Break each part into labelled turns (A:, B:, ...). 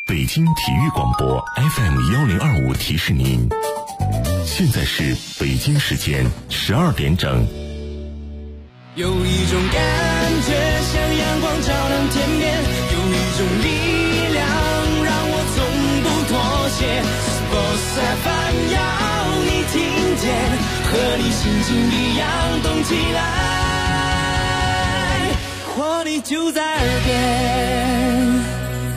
A: 北京体育广播 FM1025提示您，现在是北京时间12点整。
B: 有一种感觉像阳光照亮天边，有一种力量让我从不妥协。Sports FM 要你听见，和你心情一样动起来，活力就在耳边。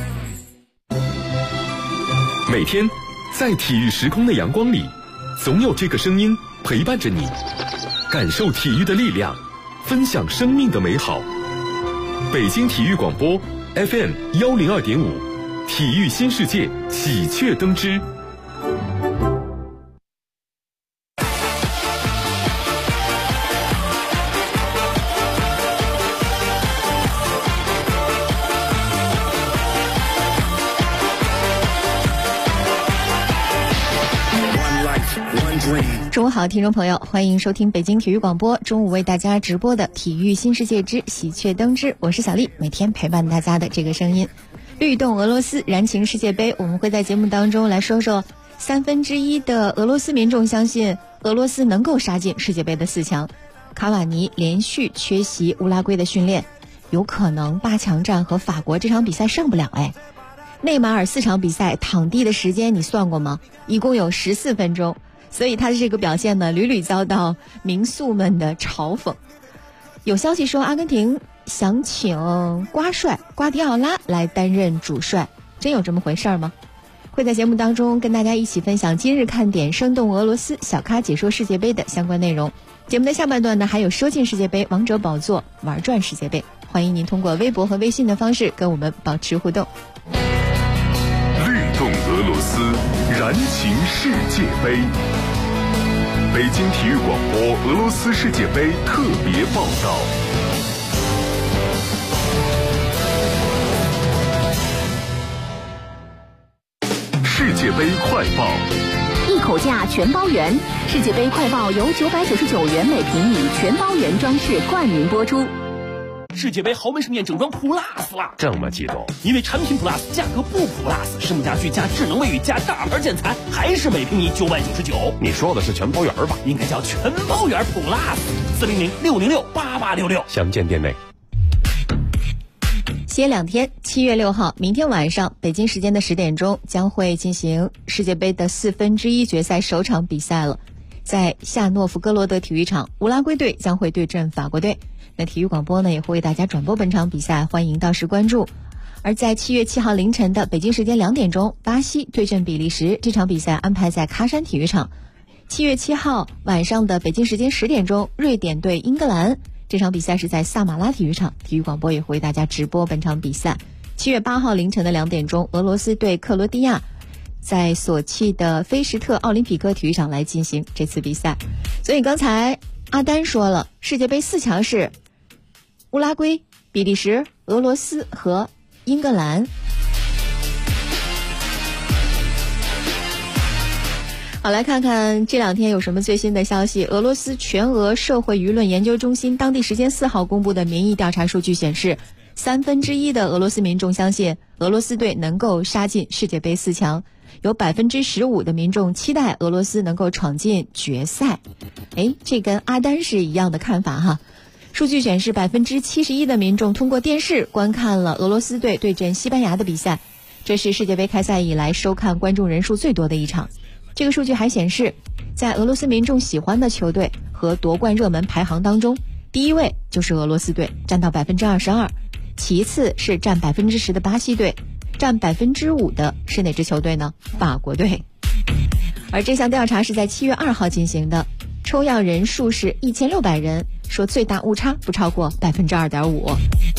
C: 每天在体育时空的阳光里，总有这个声音陪伴着你，感受体育的力量，分享生命的美好。北京体育广播 FM102.5，体育新世界喜鹊登枝。
D: 中午好，听众朋友，欢迎收听北京体育广播中午为大家直播的体育新世界之喜鹊登枝，我是小丽，每天陪伴大家的这个声音。律动俄罗斯燃情世界杯，我们会在节目当中来说说1/3的俄罗斯民众相信俄罗斯能够杀进世界杯的4强。卡瓦尼连续缺席乌拉圭的训练，有可能8强战和法国这场比赛上不了哎。内马尔4场比赛躺地的时间你算过吗？一共有14分钟。所以他的这个表现呢，屡屡遭到民宿们的嘲讽。有消息说，阿根廷想请瓜帅瓜迪奥拉来担任主帅，真有这么回事吗？会在节目当中跟大家一起分享今日看点、生动俄罗斯、小咖解说世界杯的相关内容。节目的下半段呢，还有说进世界杯、王者宝座、玩转世界杯。欢迎您通过微博和微信的方式跟我们保持互动。
C: 律动俄罗斯，燃情世界杯。北京体育广播俄罗斯世界杯特别报道。世界杯快报，
E: 一口价全包圆。世界杯快报由999元每平米全包圆装饰冠名播出。
F: 世界杯豪门盛宴整装 Plus 了，
A: 这么激动？
F: 因为产品 Plus 价格不 Plus， 生物家具加智能卫浴加大牌建材，还是每平米999。
A: 你说的是全包圆吧？
F: 应该叫全包圆 Plus。400-606-8866，
A: 详见店内。
D: 歇2天，7月6号，明天晚上北京时间的10点钟将会进行世界杯的1/4决赛首场比赛了。在夏诺夫哥罗德体育场，乌拉圭队将会对阵法国队。那体育广播呢也会为大家转播本场比赛，欢迎到时关注。而在7月7号凌晨的北京时间2点钟，巴西对阵比利时，这场比赛安排在喀山体育场。7月7号晚上的北京时间10点钟，瑞典对英格兰，这场比赛是在萨马拉体育场，体育广播也会为大家直播本场比赛。7月8号凌晨的2点钟，俄罗斯对克罗地亚，在索契的菲什特奥林匹克体育场来进行这次比赛。所以刚才阿丹说了，世界杯4强是乌拉圭、比利时、俄罗斯和英格兰。好，来看看这2天有什么最新的消息。俄罗斯全俄社会舆论研究中心当地时间4号公布的民意调查数据显示，1/3的俄罗斯民众相信俄罗斯队能够杀进世界杯4强，有15%的民众期待俄罗斯能够闯进决赛。这跟阿丹是一样的看法哈。数据显示，71%的民众通过电视观看了俄罗斯队对阵西班牙的比赛，这是世界杯开赛以来收看观众人数最多的一场。这个数据还显示，在俄罗斯民众喜欢的球队和夺冠热门排行当中，第一位就是俄罗斯队，占到22%，其次是占10%的巴西队，占5%的是哪支球队呢？法国队。而这项调查是在7月2号进行的，抽样人数是1600人，说最大误差不超过2.5%。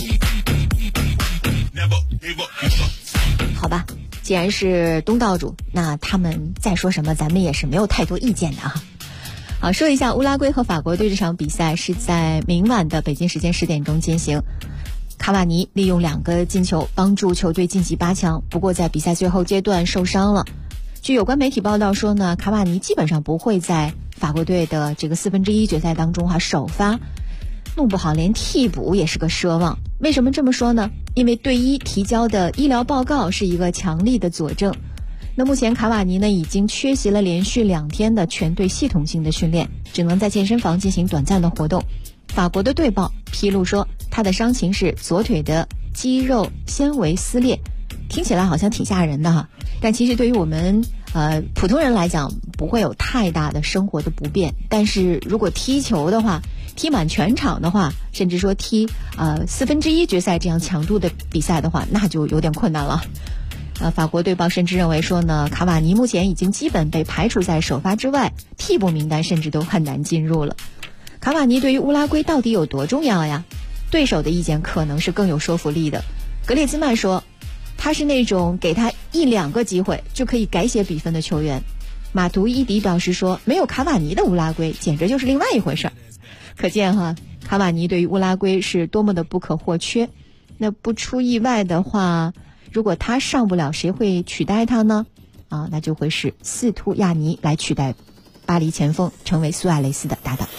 D: 好吧，既然是东道主，那他们再说什么咱们也是没有太多意见的哈。好，说一下乌拉圭和法国队这场比赛是在明晚的北京时间10点钟进行。卡瓦尼利用2个进球帮助球队晋级8强，不过在比赛最后阶段受伤了。据有关媒体报道说呢，卡瓦尼基本上不会在法国队的这个1/4决赛当中首发。 弄不好连替补也是个奢望。为什么这么说呢？因为队医提交的医疗报告是一个强力的佐证。那目前卡瓦尼呢已经缺席了连续2天的全队系统性的训练，只能在健身房进行短暂的活动。法国的队报披露说，他的伤情是左腿的肌肉纤维撕裂，听起来好像挺吓人的哈，但其实对于我们普通人来讲不会有太大的生活的不便。但是如果踢球的话，踢满全场的话，甚至说踢1/4决赛这样强度的比赛的话，那就有点困难了。法国队报甚至认为说呢，卡瓦尼目前已经基本被排除在首发之外，替补名单甚至都很难进入了。卡瓦尼对于乌拉圭到底有多重要呀？对手的意见可能是更有说服力的。格列兹曼说，他是那种给他1-2个机会就可以改写比分的球员。马图伊迪表示说，没有卡瓦尼的乌拉圭简直就是另外一回事儿。可见哈，卡瓦尼对于乌拉圭是多么的不可或缺。那不出意外的话，如果他上不了，谁会取代他呢？那就会是斯图亚尼来取代巴黎前锋，成为苏亚雷斯的搭档。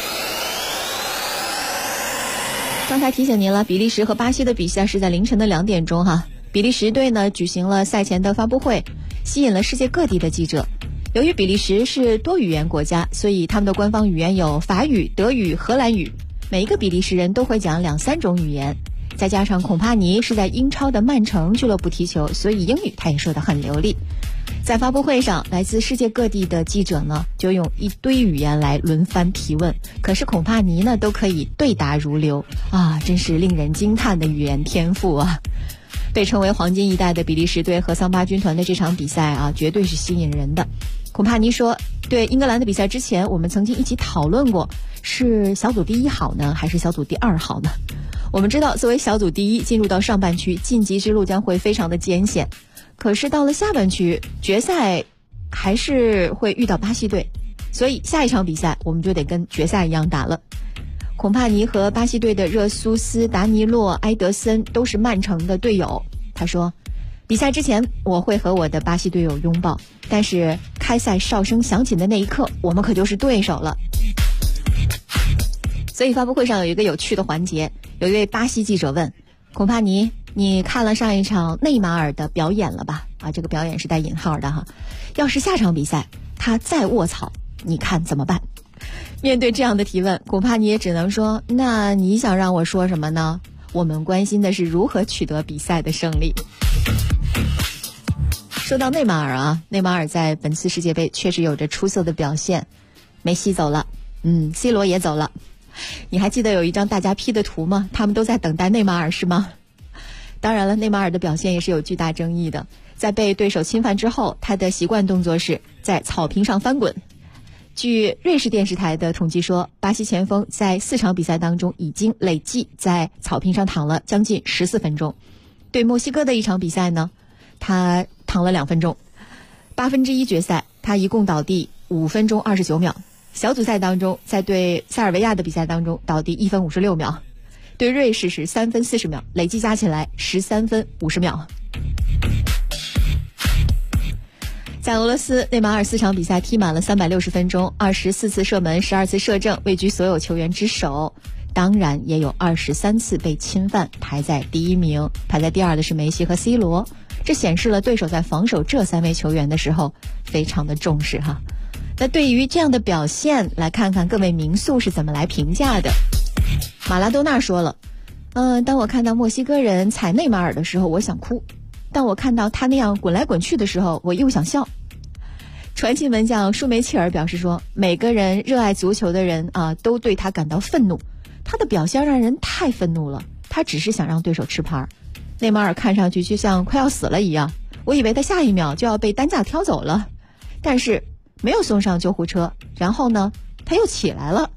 D: 刚才提醒您了，比利时和巴西的比赛是在凌晨的2点钟哈。比利时队呢举行了赛前的发布会，吸引了世界各地的记者。由于比利时是多语言国家，所以他们的官方语言有法语、德语、荷兰语，每一个比利时人都会讲2-3种语言。再加上孔帕尼是在英超的曼城俱乐部踢球，所以英语他也说得很流利。在发布会上，来自世界各地的记者呢就用一堆语言来轮番提问，可是孔帕尼呢都可以对答如流真是令人惊叹的语言天赋啊。被称为黄金一代的比利时队和桑巴军团的这场比赛绝对是吸引人的。孔帕尼说，对英格兰的比赛之前，我们曾经一起讨论过，是小组第1好呢，还是小组第2好呢？我们知道，作为小组第1进入到上半区，晋级之路将会非常的艰险。可是到了下半区，决赛还是会遇到巴西队，所以下一场比赛我们就得跟决赛一样打了。孔帕尼和巴西队的热苏斯、达尼洛、埃德森都是曼城的队友。他说，比赛之前我会和我的巴西队友拥抱，但是开赛哨声响起的那一刻，我们可就是对手了。所以发布会上有一个有趣的环节，有一位巴西记者问孔帕尼，你看了上一场内马尔的表演了吧？这个表演是带引号的哈。要是下场比赛他再卧槽，你看怎么办？面对这样的提问，孔帕尼也只能说，那你想让我说什么呢？我们关心的是如何取得比赛的胜利。说到内马尔内马尔在本次世界杯确实有着出色的表现。梅西走了，C 罗也走了。你还记得有一张大家 P 的图吗？他们都在等待内马尔是吗？当然了，内马尔的表现也是有巨大争议的。在被对手侵犯之后，他的习惯动作是在草坪上翻滚。据瑞士电视台的统计说，巴西前锋在4场比赛当中已经累计在草坪上躺了将近14分钟。对墨西哥的一场比赛呢，他躺了2分钟。1/8决赛他一共倒地5分钟29秒。小组赛当中，在对塞尔维亚的比赛当中倒地1分56秒，对瑞士是3分40秒，累计加起来13分50秒。在俄罗斯，内马尔4场比赛踢满了360分钟，24次射门，12次射正，位居所有球员之首。当然也有23次被侵犯，排在第1名，排在第2的是梅西和 C 罗。这显示了对手在防守这3位球员的时候非常的重视哈。那对于这样的表现，来看看各位名宿是怎么来评价的。马拉多纳说了，当我看到墨西哥人踩内马尔的时候，我想哭；当我看到他那样滚来滚去的时候，我又想笑。传奇门将舒梅切尔表示说，每个人热爱足球的人都对他感到愤怒，他的表现让人太愤怒了，他只是想让对手吃牌。内马尔看上去就像快要死了一样，我以为他下一秒就要被担架挑走了，但是没有送上救护车，然后呢他又起来了。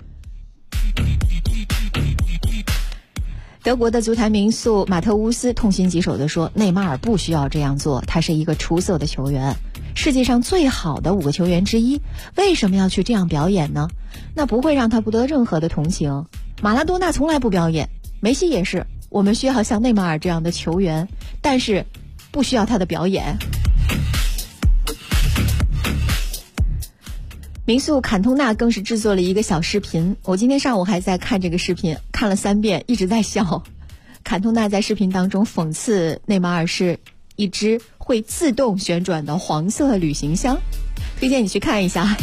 D: 德国的足坛名宿马特乌斯痛心疾首地说，内马尔不需要这样做，他是一个出色的球员，世界上最好的5个球员之一，为什么要去这样表演呢？那不会让他不得任何的同情。马拉多纳从来不表演，梅西也是，我们需要像内马尔这样的球员，但是不需要他的表演。 名宿坎通纳更是制作了一个小视频，我今天上午还在看这个视频，看了3遍，一直在笑。坎通纳在视频当中讽刺内马尔是一只会自动旋转的黄色旅行箱，推荐你去看一下。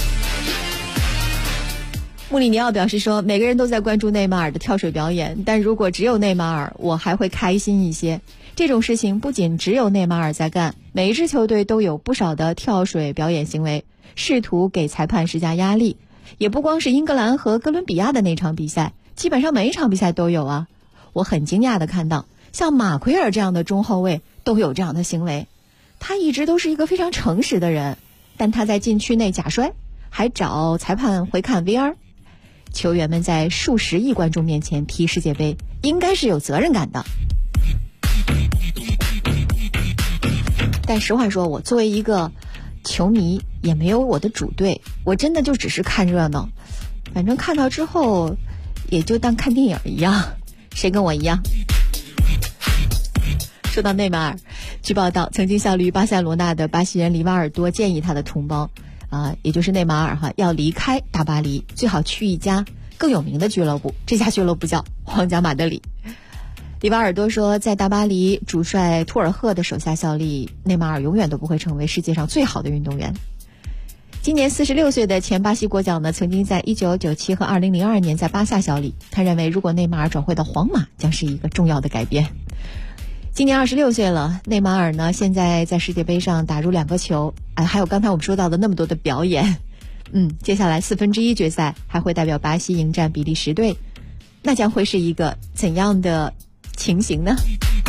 D: 穆里尼奥表示说，每个人都在关注内马尔的跳水表演，但如果只有内马尔，我还会开心一些。这种事情不仅只有内马尔在干，每一支球队都有不少的跳水表演行为，试图给裁判施加压力。也不光是英格兰和哥伦比亚的那场比赛，基本上每一场比赛都有啊。我很惊讶地看到，像马奎尔这样的中后卫都有这样的行为。他一直都是一个非常诚实的人，但他在禁区内假摔，还找裁判回看 VR。球员们在数十亿观众面前踢世界杯，应该是有责任感的。但实话说，我作为一个球迷，也没有我的主队，我真的就只是看热闹，反正看到之后也就当看电影一样。谁跟我一样？说到内马尔，据报道，曾经效力于巴塞罗那的巴西人里瓦尔多建议他的同胞也就是内马尔要离开大巴黎，最好去一家更有名的俱乐部，这家俱乐部叫皇家马德里。里瓦尔多说，在大巴黎主帅图尔赫的手下效力，内马尔永远都不会成为世界上最好的运动员。今年46岁的前巴西国脚呢，曾经在1997和2002年在巴萨效力。他认为，如果内马尔转会到皇马，将是一个重要的改变。今年26岁了，内马尔呢，现在在世界杯上打入2个球，还有刚才我们说到的那么多的表演。接下来1/4决赛还会代表巴西迎战比利时队，那将会是一个怎样的情形呢？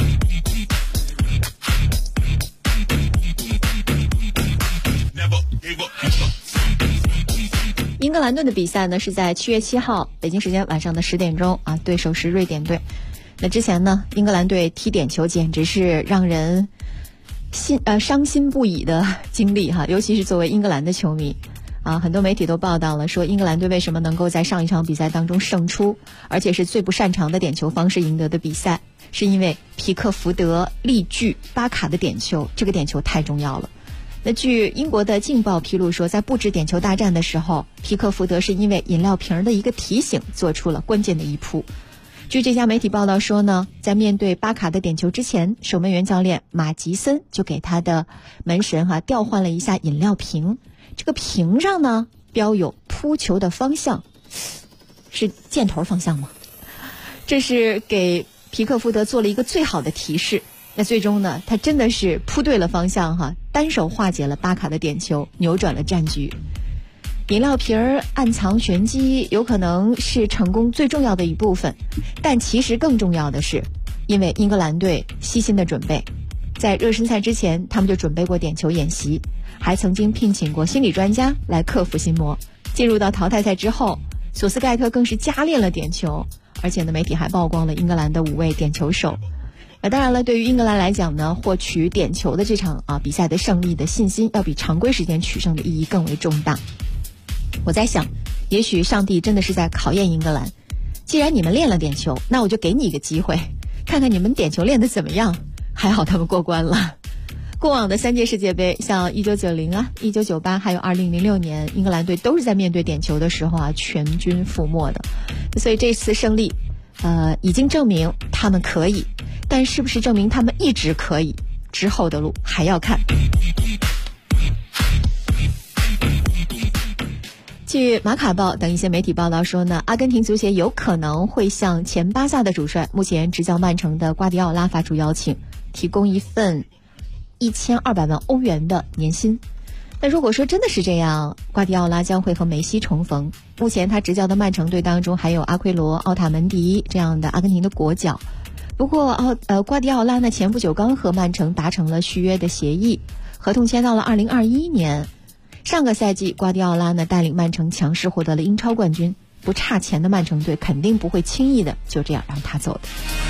D: 英格兰队的比赛呢是在7月7号北京时间晚上的10点钟对手是瑞典队。那之前呢，英格兰队踢点球简直是让人伤心不已的经历尤其是作为英格兰的球迷很多媒体都报道了，说英格兰队为什么能够在上一场比赛当中胜出，而且是最不擅长的点球方式赢得的比赛，是因为皮克福德力拒巴卡的点球，这个点球太重要了。那据英国的《镜报》披露说，在布置点球大战的时候，皮克福德是因为饮料瓶的一个提醒做出了关键的一扑。据这家媒体报道说呢，在面对巴卡的点球之前，守门员教练马吉森就给他的门神调换了一下饮料瓶，这个瓶上呢标有扑球的方向，是箭头方向吗？这是给皮克福德做了一个最好的提示。那最终呢，他真的是扑对了方向单手化解了巴卡的点球，扭转了战局。饮料瓶暗藏玄机，有可能是成功最重要的一部分，但其实更重要的是，因为英格兰队悉心的准备，在热身赛之前，他们就准备过点球演习，还曾经聘请过心理专家来克服心魔。进入到淘汰赛之后，索斯盖特更是加练了点球，而且呢，媒体还曝光了英格兰的5位点球手。当然了，对于英格兰来讲呢，获取点球的这场比赛的胜利的信心，要比常规时间取胜的意义更为重大。我在想，也许上帝真的是在考验英格兰，既然你们练了点球，那我就给你一个机会，看看你们点球练得怎么样。还好他们过关了。过往的3届世界杯，像1990、1998还有2006年，英格兰队都是在面对点球的时候全军覆没的。所以这次胜利已经证明他们可以，但是不是证明他们一直可以，之后的路还要看。据马卡报等一些媒体报道说呢，阿根廷足协有可能会向前巴萨的主帅，目前执教曼城的瓜迪奥拉发出邀请，提供一份1200万欧元的年薪。那如果说真的是这样，瓜迪奥拉将会和梅西重逢。目前他执教的曼城队当中还有阿奎罗、奥塔门迪这样的阿根廷的国脚。不过瓜迪奥拉呢前不久刚和曼城达成了续约的协议，合同签到了2021年。上个赛季瓜迪奥拉呢带领曼城强势获得了英超冠军，不差钱的曼城队肯定不会轻易的就这样让他走的。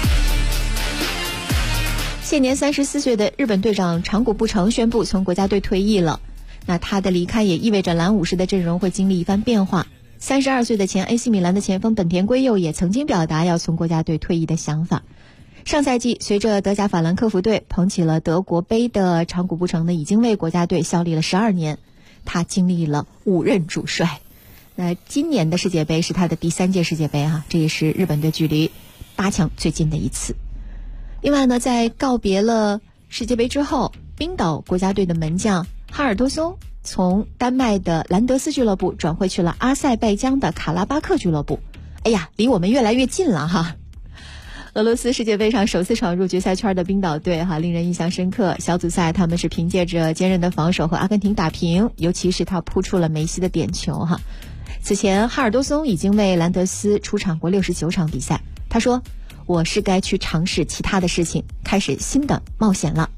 D: 现年34岁的日本队长长谷部诚宣布从国家队退役了。那他的离开也意味着蓝武士的阵容会经历一番变化。32岁的前 AC 米兰的前锋本田圭佑也曾经表达要从国家队退役的想法。上赛季随着德甲法兰克福队捧起了德国杯的长谷部诚呢，已经为国家队效力了12年。 他经历了5任主帅。那今年的世界杯是他的第3届世界杯啊，这也是日本队距离8强最近的一次。另外呢，在告别了世界杯之后，冰岛国家队的门将哈尔多松从丹麦的兰德斯俱乐部转会去了阿塞拜疆的卡拉巴克俱乐部。哎呀，离我们越来越近了哈。俄罗斯世界杯上首次闯入决赛圈的冰岛队令人印象深刻。小组赛他们是凭借着坚韧的防守和阿根廷打平，尤其是他扑出了梅西的点球哈。此前哈尔多松已经为兰德斯出场过69场比赛，他说：“我是该去尝试其他的事情，开始新的冒险了。”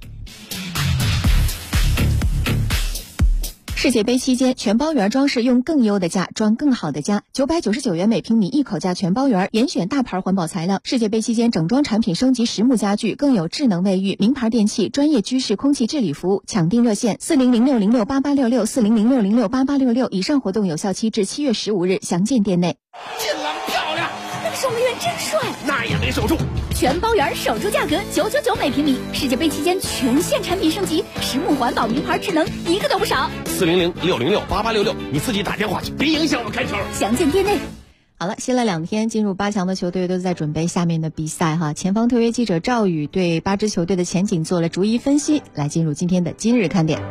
D: 世界杯期间，全包园装饰用更优的价装更好的家，999元每平米一口价全包园，严选大牌环保材料。世界杯期间，整装产品升级实木家具，更有智能卫浴、名牌电器、专业居室空气治理服务。抢订热线4006068866，4006068866。以上活动有效期至7月15日，详见店内。
F: 进廊漂亮，
E: 那个守门员真帅，
F: 那也没守住。
E: 全包园守住价格999每平米。世界杯期间全线产品升级，实木环保名牌智能一个都不少。
F: 4006068866，你自己打电话去，别影响我开球。
E: 详见店内。
D: 好了，歇了2天，进入8强的球队都在准备下面的比赛哈。前方特约记者赵宇对8支球队的前景做了逐一分析，来进入今天的今日看点。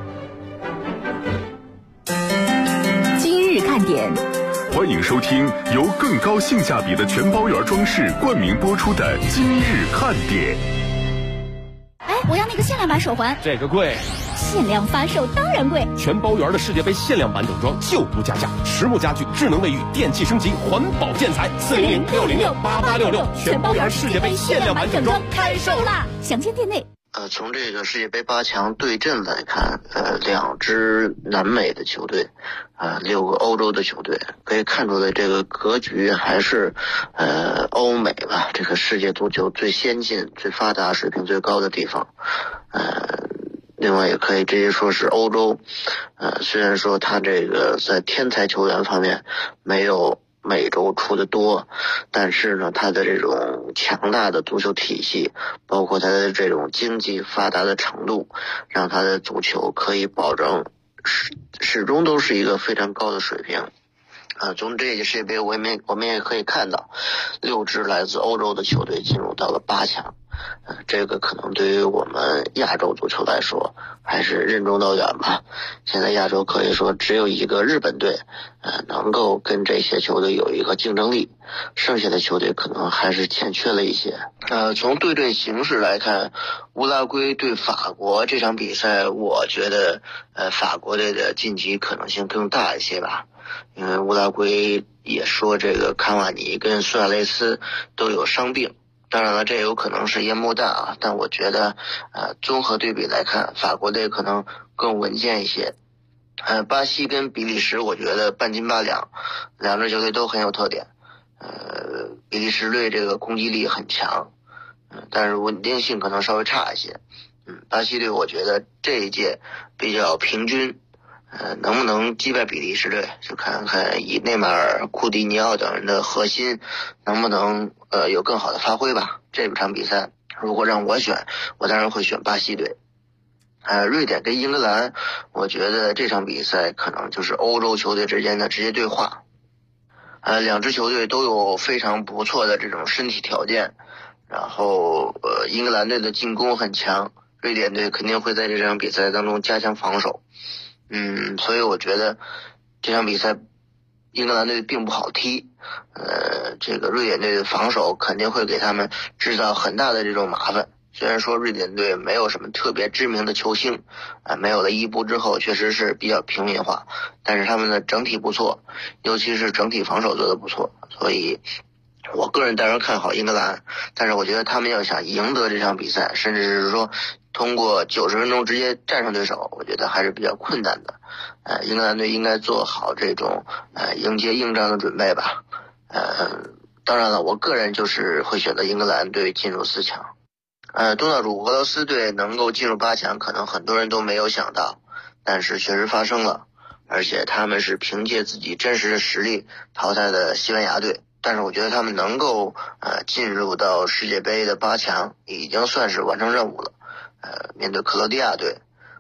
E: 今日看点。
A: 欢迎收听由更高性价比的全包园装饰冠名播出的今日看点。
E: 哎，我要那个限量版手环。
F: 这个贵。
E: 限量发售当然贵。
F: 全包园的世界杯限量版整装就不加价，实木家具、智能卫浴、电器升级、环保建材。4006068866，全包园世界杯限量版整装开售啦！
E: 详见店内。
G: 从这个世界杯8强对阵来看，2支南美的球队，6个欧洲的球队，可以看出来这个格局还是欧美吧，这个世界足球最先进、最发达、水平最高的地方。另外也可以直接说是欧洲，虽然说他这个在天才球员方面没有美洲出的多，但是呢，他的这种强大的足球体系，包括他的这种经济发达的程度，让他的足球可以保证始终都是一个非常高的水平。从这届世界杯我们也可以看到，6支来自欧洲的球队进入到了8强。这个可能对于我们亚洲足球来说还是任重道远吧。现在亚洲可以说只有一个日本队能够跟这些球队有一个竞争力，剩下的球队可能还是欠缺了一些。从对阵形势来看，乌拉圭对法国这场比赛，我觉得法国队的晋级可能性更大一些吧。因为乌拉圭也说这个卡瓦尼跟苏亚雷斯都有伤病，当然了，这有可能是烟幕弹啊，但我觉得综合对比来看，法国队可能更稳健一些。巴西跟比利时我觉得半斤八两，两支球队都很有特点。比利时队这个攻击力很强，但是稳定性可能稍微差一些。巴西队我觉得这一届比较平均。能不能击败比利时队，就看看以内马尔、库蒂尼奥等人的核心能不能有更好的发挥吧。这场比赛如果让我选，我当然会选巴西队。瑞典跟英格兰，我觉得这场比赛可能就是欧洲球队之间的直接对话。两支球队都有非常不错的这种身体条件，然后英格兰队的进攻很强，瑞典队肯定会在这场比赛当中加强防守。所以我觉得这场比赛英格兰队并不好踢，这个瑞典队的防守肯定会给他们制造很大的这种麻烦。虽然说瑞典队没有什么特别知名的球星，没有了伊布之后确实是比较平民化，但是他们的整体不错，尤其是整体防守做得不错，所以我个人当然看好英格兰，但是我觉得他们要想赢得这场比赛，甚至是说通过90分钟直接战胜对手，我觉得还是比较困难的。英格兰队应该做好这种迎接硬仗的准备吧。当然了，我个人就是会选择英格兰队进入4强。东道主俄罗斯队能够进入8强，可能很多人都没有想到，但是确实发生了，而且他们是凭借自己真实的实力淘汰的西班牙队。但是我觉得他们能够进入到世界杯的8强，已经算是完成任务了。面对克罗地亚队，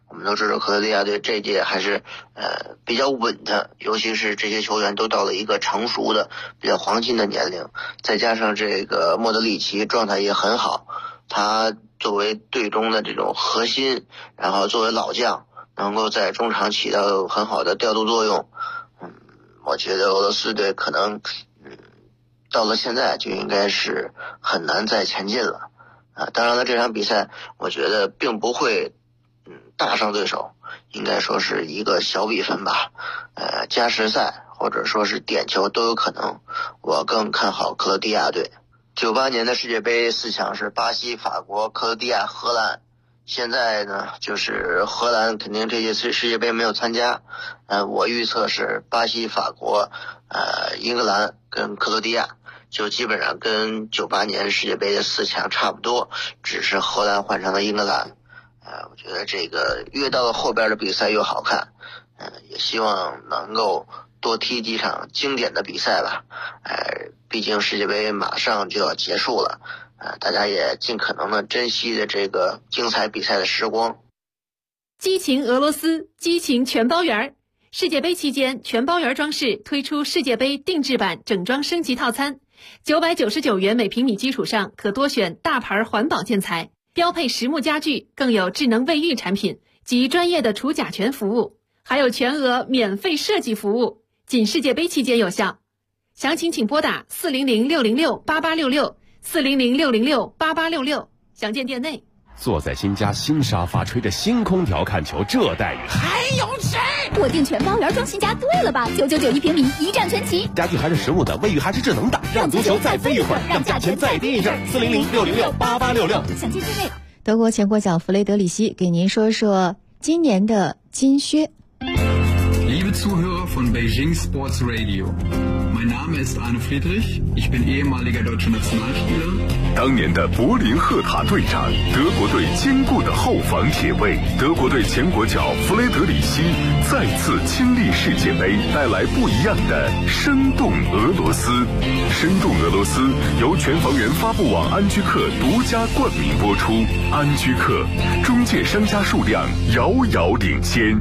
G: 我们都知道克罗地亚队这届还是比较稳的，尤其是这些球员都到了一个成熟的比较黄金的年龄，再加上这个莫德里奇状态也很好，他作为队中的这种核心，然后作为老将能够在中场起到很好的调度作用。我觉得俄罗斯队可能到了现在就应该是很难再前进了当然了，这场比赛我觉得并不会大胜对手，应该说是一个小比分吧，加时赛或者说是点球都有可能。我更看好克罗地亚队。98年的世界杯4强是巴西、法国、克罗地亚、荷兰。现在呢，就是荷兰肯定这届世界杯没有参加，我预测是巴西、法国、英格兰跟克罗地亚，就基本上跟98年世界杯的4强差不多，只是荷兰换成了英格兰。我觉得这个越到了后边的比赛越好看，也希望能够多踢几场经典的比赛吧。毕竟世界杯马上就要结束了，大家也尽可能的珍惜的这个精彩比赛的时光。
E: 激情俄罗斯，激情全包圆。世界杯期间，全包圆装饰推出世界杯定制版整装升级套餐，999元每平米基础上可多选大牌环保建材，标配实木家具，更有智能卫浴产品及专业的除甲醛服务，还有全额免费设计服务，仅世界杯期间有效。详情请拨打400-606-8866，400-606-8866，详见店内。
F: 坐在新家新沙发，吹着新空调看球，这待遇还有谁？
E: 我订全包圆装新家对了吧？999一平米，一站全齐。
F: 家具还是实木的，卫浴还是智能的，让足球再飞一会儿，让价钱再低一阵。400-606-8866，
E: 详见店内。
D: 德国前国脚弗雷德里希给您说说今年的金靴。
H: Liebe Zuhörer von Beijing Sports Radio, mein Name ist Arne Friedrich, ich bin ehemaliger deutscher Nationalspieler。
A: 当年的柏林赫塔队长，德国队坚固的后防铁卫，德国队前国脚弗雷德里希再次亲历世界杯，带来不一样的生动俄罗斯。生动俄罗斯由全房源发布网安居客独家冠名播出，安居客中介商家数量遥遥领先。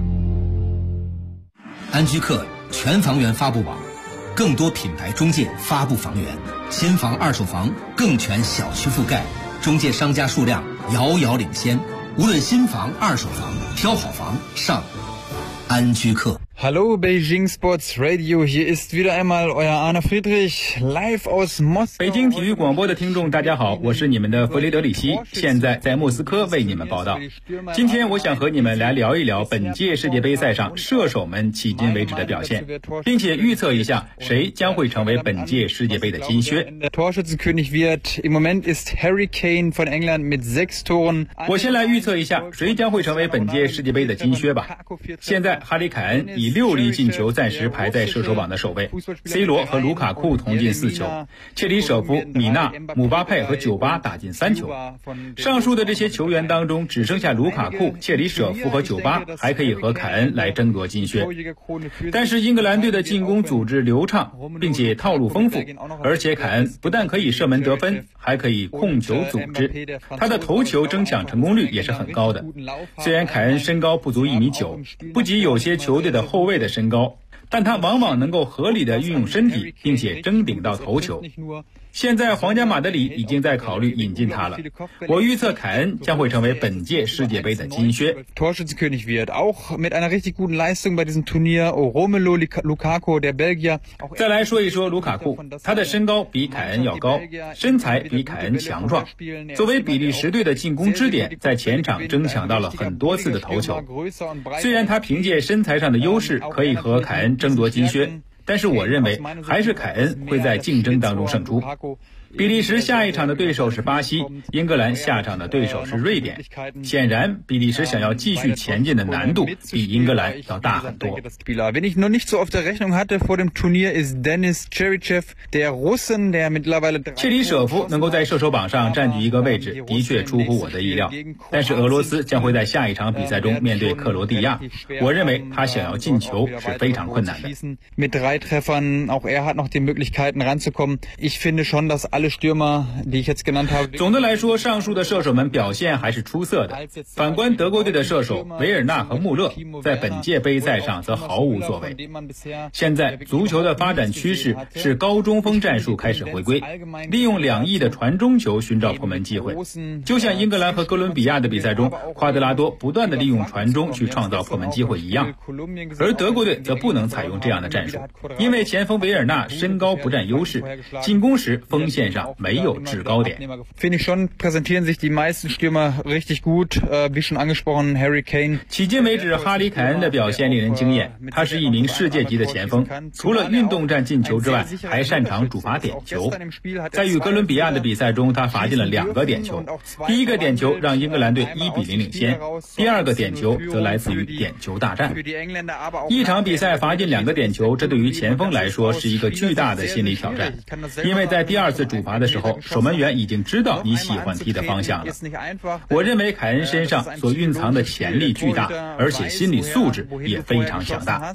I: 安居客全房源发布网，更多品牌中介发布房源，新房二手房更全小区覆盖，中介商家数量遥遥领先。无论新房二手房，挑好房上安居客。
H: Hallo Beijing Sports Radio, hier ist wieder einmal euer Arne Friedrich, live aus Moskau。
J: 北京体育广播的听众大家好，我是你们的弗雷德里希，现在在莫斯科为你们报道。今天我想和你们来聊一聊本届世界杯赛上射手们迄今为止的表现，并且预测一下谁将会成为本届世界杯的金靴。
H: Der Torschützenkönig wird im Moment ist Harry Kane von England mit 6 Toren。
J: 我先来预测一下谁将会成为本届世界杯的金靴吧。现在哈里凯恩以6粒进球暂时排在射手榜的首位 ，C 罗和卢卡库同进4球，切里舍夫、米纳、姆巴佩和酒吧打进3球。上述的这些球员当中，只剩下卢卡库、切里舍夫和酒吧还可以和凯恩来争夺金靴。但是英格兰队的进攻组织流畅，并且套路丰富，而且凯恩不但可以射门得分，还可以控球组织，他的头球争抢成功率也是很高的。虽然凯恩身高不足1.9米，不及有些球队的后卫的身高，但他往往能够合理的运用身体，并且争顶到头球。现在皇家马德里已经在考虑引进他了，我预测凯恩将会成为本届世界杯的金靴。
H: Torschützenkönig wird auch mit einer richtig guten Leistung bei diesem Turnier. Romelu Lukaku, der Belgier。
J: 再来说一说卢卡库，他的身高比凯恩要高，身材比凯恩强壮。作为比利时队的进攻支点，在前场争抢到了很多次的头球。虽然他凭借身材上的优势可以和凯恩争夺金靴，但是我认为还是凯恩会在竞争当中胜出。比利时下一场的对手是巴西，英格兰下场的对手是瑞典。显然，比利时想要继续前进的难度比英格兰要大很多。
H: Wen ich noch nicht so auf der Rechnung hatte vor dem Turnier ist Denis Cheryshev, der Russen, der mittlerweile。
J: 切里舍夫能够在射手榜上占据一个位置，的确出乎我的意料。但是俄罗斯将会在下一场比赛中面对克罗地亚，我认为他想要进球是非常困难的。
H: Mit 3 Treffern, auch er hat noch die Möglichkeiten ranzukommen. Ich finde schon, dass
J: 总的来说，上述的射手们表现还是出色的。反观德国队的射手维尔纳和穆勒，在本届杯赛上则毫无作为。现在足球的发展趋势是高中锋战术开始回归，利用两翼的传中球寻找破门机会。就像英格兰和哥伦比亚的比赛中，夸德拉多不断的利用传中去创造破门机会一样。而德国队则不能采用这样的战术，因为前锋维尔纳身高不占优势，进攻时锋线上没有制高点。迄今为止，哈里凯恩的表现令人惊艳，他是一名世界级的前锋，除了运动战进球之外，还擅长主罚点球。在与哥伦比亚的比赛中，他罚进了2个点球，第一个点球让英格兰队1-0领先，第二个点球则来自于点球大战。一场比赛罚进2个点球，这对于前锋来说是一个巨大的心理挑战，因为在第二次主罚的时候，守门员已经知道你喜欢踢的方向了。我认为凯恩身上所蕴藏的潜力巨大，而且心理素质也非常强大。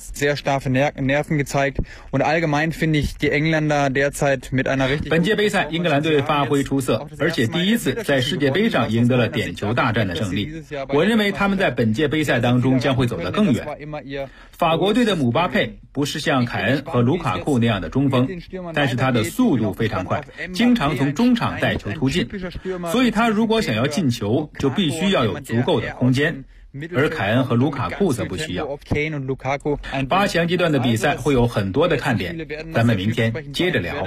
J: 本届杯赛，英格兰队发挥出色，而且第一次在世界杯上赢得了点球大战的胜利。我认为他们在本届杯赛当中将会走得更远。法国队的姆巴佩不是像凯恩和卢卡库那样的中锋，但是他的速度非常快，经常从中场带球突进，所以他如果想要进球，就必须要有足够的空间。而凯恩和卢卡库则不需要。8强阶段的比赛会有很多的看点，咱们明天接着聊。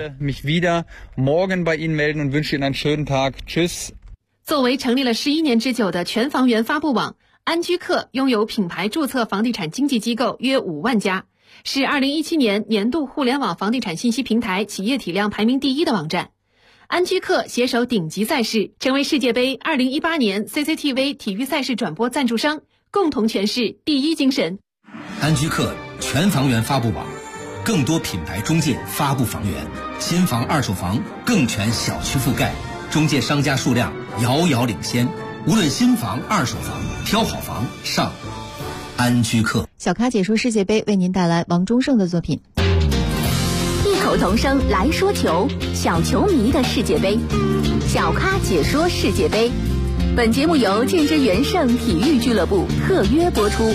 E: 作为成立了11年之久的全房源发布网，安居客拥有品牌注册房地产经纪机构约5万家，是2017年年度互联网房地产信息平台企业体量排名第1的网站。安居客携手顶级赛事，成为世界杯2018年 CCTV 体育赛事转播赞助商，共同诠释第一精神。
I: 安居客全房源发布网，更多品牌中介发布房源，新房、二手房更全小区覆盖，中介商家数量遥遥领先。无论新房、二手房，挑好房上安居客。
D: 小咖解说世界杯为您带来王中胜的作品。
K: 异口同声来说球，小球迷的世界杯，小咖解说世界杯。本节目由建之元盛体育俱乐部特约播出。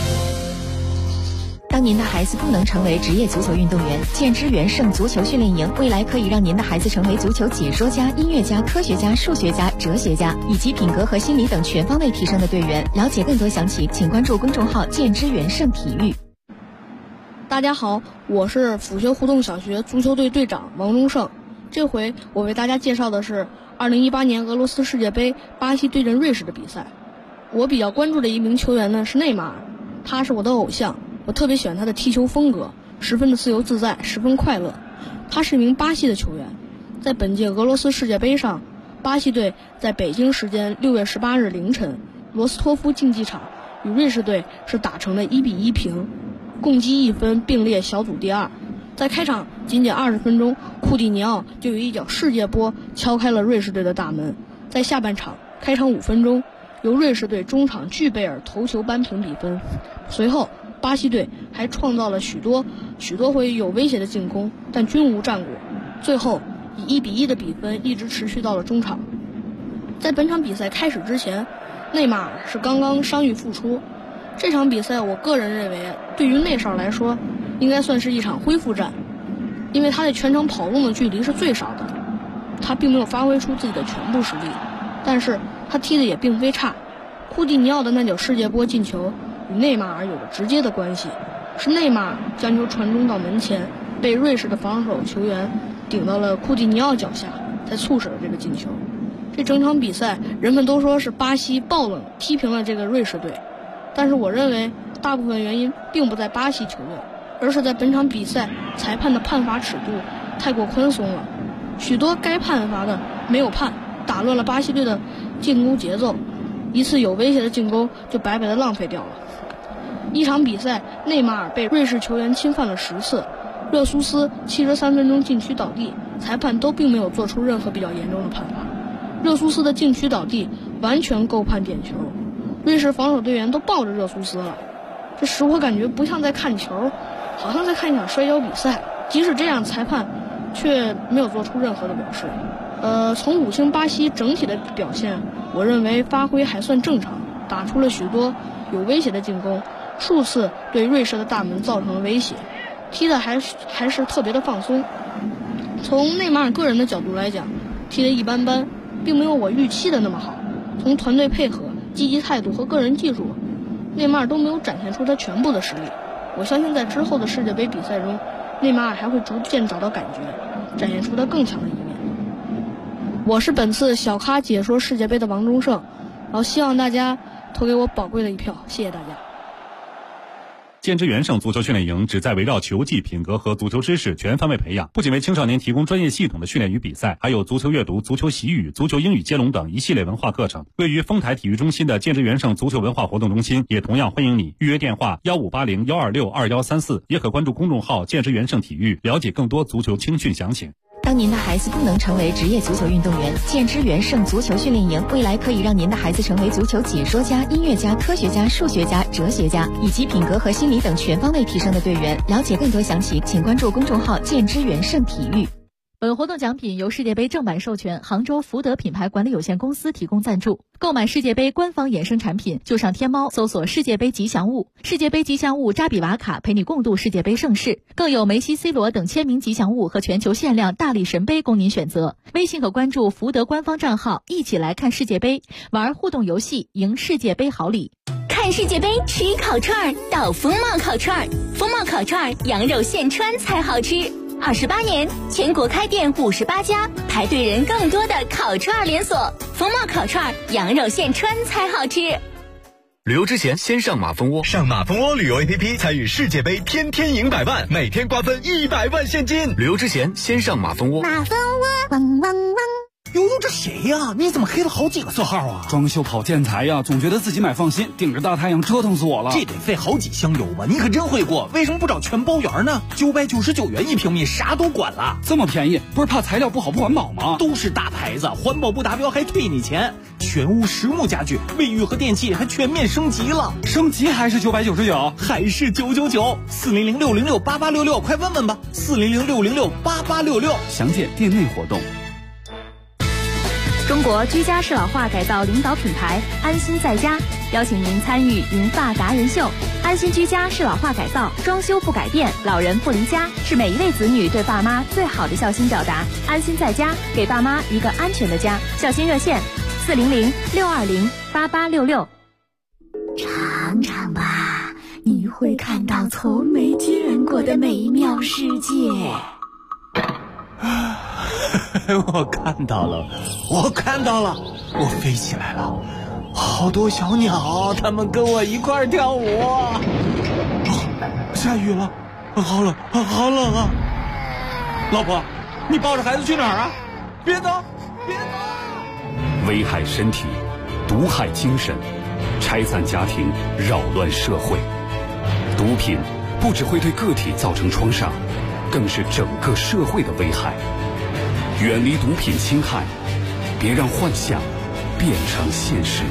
D: 当您的孩子不能成为职业足球运动员，建之元盛足球训练营未来可以让您的孩子成为足球解说家、音乐家、科学家、数学家、哲学家，以及品格和心理等全方位提升的队员。了解更多详情，请关注公众号建之元盛体育。
L: 大家好，我是府学胡同小学足球队队长王中胜。这回我为大家介绍的是2018年俄罗斯世界杯巴西对阵瑞士的比赛。我比较关注的一名球员呢是内马尔，他是我的偶像，我特别喜欢他的踢球风格，十分的自由自在，十分快乐。他是一名巴西的球员，在本届俄罗斯世界杯上，巴西队在北京时间6月18日凌晨罗斯托夫竞技场与瑞士队是打成了1-1平，共计1分，并列小组第2。在开场仅仅20分钟，库蒂尼奥就有一脚世界波敲开了瑞士队的大门。在下半场开场5分钟，由瑞士队中场具贝尔头球扳平比分。随后巴西队还创造了许多回有威胁的进攻，但均无战果。最后以1-1的比分一直持续到了中场。在本场比赛开始之前，内马尔是刚刚伤愈复出。这场比赛我个人认为，对于内少来说应该算是一场恢复战，因为他在全场跑动的距离是最少的，他并没有发挥出自己的全部实力，但是他踢的也并非差。库蒂尼奥的那脚世界波进球与内马尔有着直接的关系，是内马尔将球传中到门前，被瑞士的防守球员顶到了库蒂尼奥脚下，才促使了这个进球。这整场比赛人们都说是巴西爆冷踢平了这个瑞士队，但是我认为大部分原因并不在巴西球队，而是在本场比赛裁判的判罚尺度太过宽松了，许多该判罚的没有判，打乱了巴西队的进攻节奏，一次有威胁的进攻就白白的浪费掉了。一场比赛，内马尔被瑞士球员侵犯了10次，热苏斯73分钟禁区倒地，裁判都并没有做出任何比较严重的判罚。热苏斯的禁区倒地完全够判点球，瑞士防守队员都抱着热苏斯了，这使我感觉不像在看球，好像在看一场摔跤比赛。即使这样，裁判却没有做出任何的表示。从5星巴西整体的表现，我认为发挥还算正常，打出了许多有威胁的进攻，数次对瑞士的大门造成了威胁，踢得还是特别的放松。从内马尔个人的角度来讲，踢得一般般，并没有我预期的那么好。从团队配合、积极态度和个人技术，内马尔都没有展现出他全部的实力。我相信在之后的世界杯比赛中，内马尔还会逐渐找到感觉，展现出他更强的一面。我是本次小咖解说世界杯的王忠胜，然后希望大家投给我宝贵的一票，谢谢大家。
M: 建之元盛足球训练营旨在围绕球技、品格和足球知识全方位培养，不仅为青少年提供专业系统的训练与比赛，还有足球阅读、足球习语、足球英语接龙等一系列文化课程。位于丰台体育中心的建之元盛足球文化活动中心也同样欢迎你，预约电话1580-126-2134，也可关注公众号建之元盛体育，了解更多足球青训详情。
D: 当您的孩子不能成为职业足球运动员，建之元盛足球训练营未来可以让您的孩子成为足球解说家、音乐家、科学家、数学家、哲学家，以及品格和心理等全方位提升的队员。了解更多详情，请关注公众号建之元盛体育。
E: 本活动奖品由世界杯正版授权杭州福德品牌管理有限公司提供赞助。购买世界杯官方衍生产品，就上天猫搜索世界杯吉祥物，世界杯吉祥物扎比瓦卡陪你共度世界杯盛世，更有梅西、C 罗等签名吉祥物和全球限量大力神杯供您选择。微信可关注福德官方账号，一起来看世界杯，玩互动游戏，赢世界杯好礼。
K: 看世界杯吃烤串到风貌烤串，风貌烤串羊肉现穿才好吃。28年，全国开店58家，排队人更多的烤串连锁。风貌烤串，羊肉现穿才好吃。
C: 旅游之前先上马蜂窝，
N: 上马蜂窝旅游 APP 参与世界杯，天天赢100万，每天瓜分100万现金。
C: 旅游之前先上马蜂窝。
K: 马蜂窝，汪汪汪。
O: 悠悠，这谁呀？你怎么黑了好几个色号啊？
P: 装修跑建材呀，总觉得自己买放心，顶着大太阳折腾死我了。
O: 这得费好几箱油吧？你可真会过，为什么不找全包园呢？999元1平米，啥都管了。
P: 这么便宜，不是怕材料不好不环保吗？
O: 都是大牌子，环保不达标还退你钱。全屋实木家具、卫浴和电器还全面升级了，
P: 升级还是999，
O: 还是999，400-606-8866，快问问吧，400-606-8866，
P: 详见店内活动。
K: 中国居家适老化改造领导品牌安心在家邀请您参与银发达人秀。安心居家适老化改造，装修不改变，老人不离家，是每一位子女对爸妈最好的孝心表达。安心在家，给爸妈一个安全的家。孝心热线400-620-8866。
Q: 尝尝吧，你会看到从没见过的美妙世界。
O: 我看到了，我飞起来了，好多小鸟，它们跟我一块儿跳舞。下雨了，好冷啊！老婆，你抱着孩子去哪儿啊？别走！
C: 危害身体，毒害精神，拆散家庭，扰乱社会。毒品不只会对个体造成创伤，更是整个社会的危害。远离毒品侵害，别让幻想变成现实。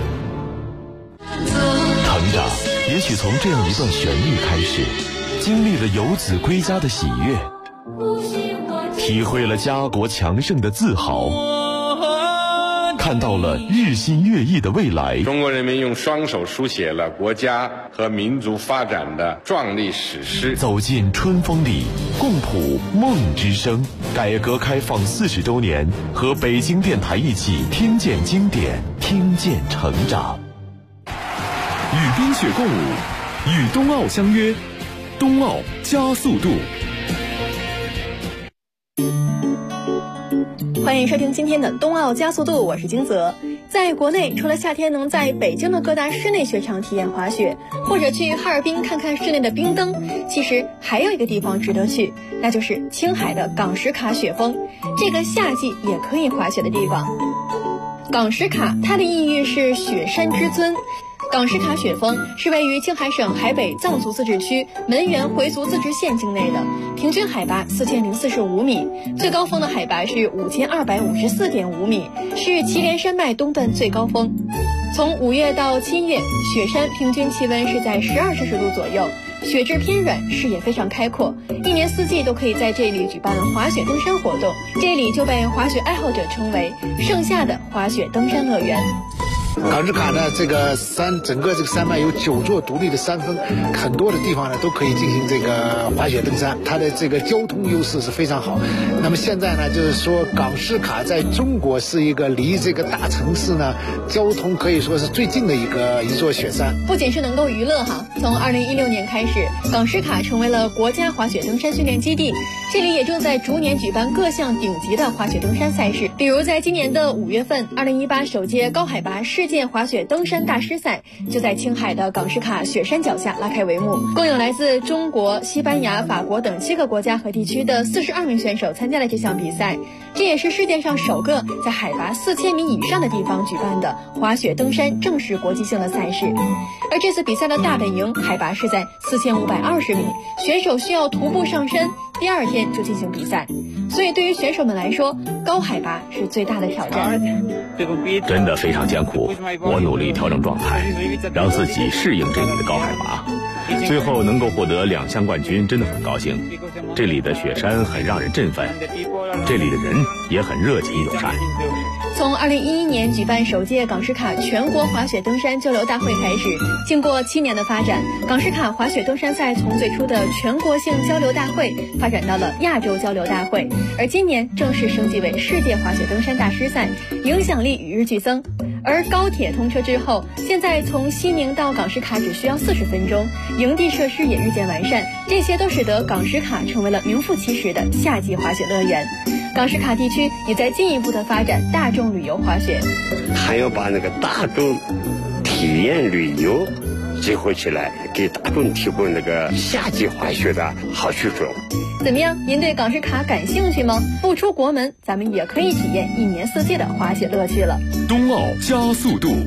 A: 成长也许从这样一段旋律开始，经历了游子归家的喜悦，体会了家国强盛的自豪，看到了日新月异的未来。
R: 中国人民用双手书写了国家和民族发展的壮丽史诗。
A: 走进春风里，共谱梦之声。改革开放40周年，和北京电台一起听见经典，听见成长。
C: 与冰雪共舞，与冬奥相约，冬奥加速度。
E: 欢迎收听今天的冬奥加速度，我是金泽。在国内，除了夏天能在北京的各大室内雪场体验滑雪，或者去哈尔滨看看室内的冰灯，其实还有一个地方值得去，那就是青海的港什卡雪峰，这个夏季也可以滑雪的地方。港什卡，它的意义是雪山之尊。港什卡雪峰是位于青海省海北藏族自治区门源回族自治县境内的，平均海拔4045米，最高峰的海拔是5254.5米，是祁连山脉东段最高峰。从5月到7月，雪山平均气温是在12摄氏度左右， 雪质偏软，视野非常开阔，一年四季都可以在这里举办滑雪登山活动。这里就被滑雪爱好者称为盛夏的滑雪登山乐园。
S: 港支卡呢，这个整个这个山脉有9座独立的山峰，很多的地方呢都可以进行这个滑雪登山，它的这个交通优势是非常好。那么现在呢，就是说港支卡在中国是一个离这个大城市呢交通可以说是最近的一座雪山。
E: 不仅是能够娱乐哈，从2016年开始，港支卡成为了国家滑雪登山训练基地，这里也正在逐年举办各项顶级的滑雪登山赛事。比如在今年的5月份，2018首届高海拔世界滑雪登山大师赛就在青海的港支卡雪山脚下拉开帷幕，共有来自中国、西班牙、法国等7个国家和地区的42名选手参加了这项比赛，这也是世界上首个在海拔4000米以上的地方举办的滑雪登山正式国际性的赛事。而这次比赛的大本营海拔是在4520米，选手需要徒步上山，第2天就进行比赛，所以对于选手们来说，高海拔是最大的挑战。
T: 真的非常艰苦，我努力调整状态，让自己适应这里的高海拔，最后能够获得2项冠军，真的很高兴。这里的雪山很让人振奋，这里的人也很热情友善。
E: 从2011年举办首届港支卡全国滑雪登山交流大会开始，经过7年的发展，港支卡滑雪登山赛从最初的全国性交流大会发展到了亚洲交流大会，而今年正式升级为世界滑雪登山大师赛，影响力与日俱增。而高铁通车之后，现在从西宁到港支卡只需要40分钟，营地设施也日渐完善，这些都使得港支卡成为了名副其实的夏季滑雪乐园。港支卡地区也在进一步的发展大众旅游滑雪，
U: 还要把那个大众体验旅游结合起来，给大众提供那个夏季滑雪的好去处。
E: 怎么样？您对港支卡感兴趣吗？不出国门，咱们也可以体验一年四季的滑雪乐趣了。
A: 冬奥加速度，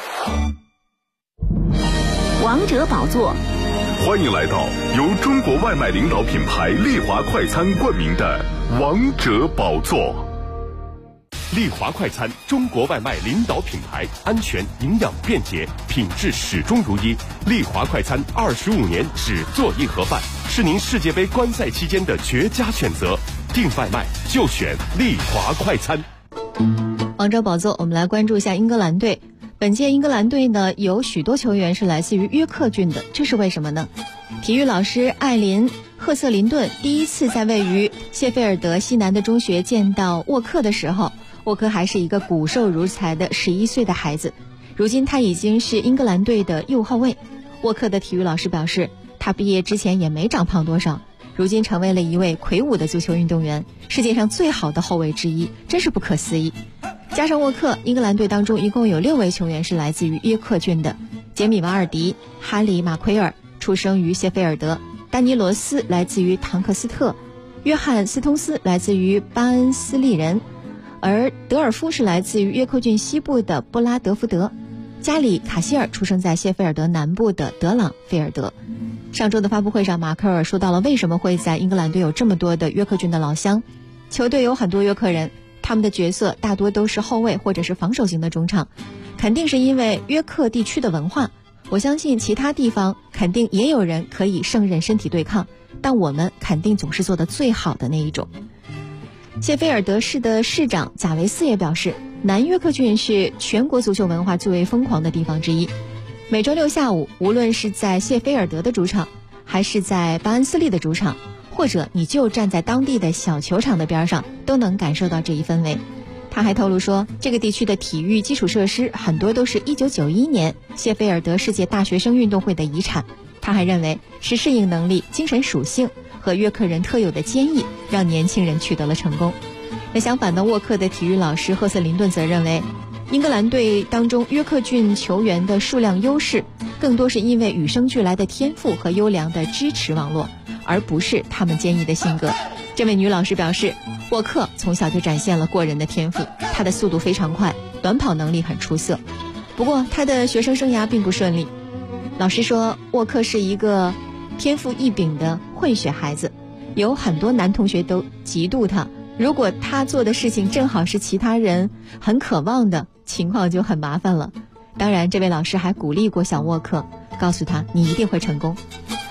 K: 王者宝座。
A: 欢迎来到由中国外卖领导品牌丽华快餐冠名的王者宝座。
F: 丽华快餐，中国外卖领导品牌，安全、营养、便捷，品质始终如一。丽华快餐25年只做一盒饭，是您世界杯观赛期间的绝佳选择。订外卖就选丽华快餐。
D: 王者宝座，我们来关注一下英格兰队。本届英格兰队呢，有许多球员是来自于约克郡的，这是为什么呢？体育老师艾琳·赫瑟林顿第一次在位于谢菲尔德西南的中学见到沃克的时候，沃克还是一个骨瘦如柴的11岁的孩子，如今他已经是英格兰队的右后卫。沃克的体育老师表示，他毕业之前也没长胖多少，如今成为了一位魁梧的足球运动员，世界上最好的后卫之一，真是不可思议。加上沃克，英格兰队当中一共有6位球员是来自于约克郡的：杰米·瓦尔迪、哈里·马奎尔出生于谢菲尔德，丹尼罗斯来自于唐克斯特，约翰·斯通斯来自于巴恩斯利人，而德尔夫是来自于约克郡西部的布拉德福德，加里·卡希尔出生在谢菲尔德南部的德朗菲尔德。上周的发布会上，马克尔说到了为什么会在英格兰队有这么多的约克郡的老乡。球队有很多约克人，他们的角色大多都是后卫或者是防守型的中场，肯定是因为约克地区的文化。我相信其他地方肯定也有人可以胜任身体对抗，但我们肯定总是做的最好的那一种。谢菲尔德市的市长贾维斯也表示，南约克郡是全国足球文化最为疯狂的地方之一。每周六下午，无论是在谢菲尔德的主场，还是在巴恩斯利的主场，或者你就站在当地的小球场的边上，都能感受到这一氛围。他还透露说，这个地区的体育基础设施很多都是1991年谢菲尔德世界大学生运动会的遗产。他还认为是适应能力、精神属性和约克人特有的坚毅，让年轻人取得了成功。那相反的，沃克的体育老师赫瑟林顿则认为，英格兰队当中约克郡球员的数量优势更多是因为与生俱来的天赋和优良的支持网络，而不是他们坚毅的性格。这位女老师表示，沃克从小就展现了过人的天赋，他的速度非常快，短跑能力很出色。不过他的学生生涯并不顺利。老师说，沃克是一个天赋异禀的混血孩子，有很多男同学都嫉妒他，如果他做的事情正好是其他人很渴望的，情况就很麻烦了。当然，这位老师还鼓励过小沃克，告诉他你一定会成功。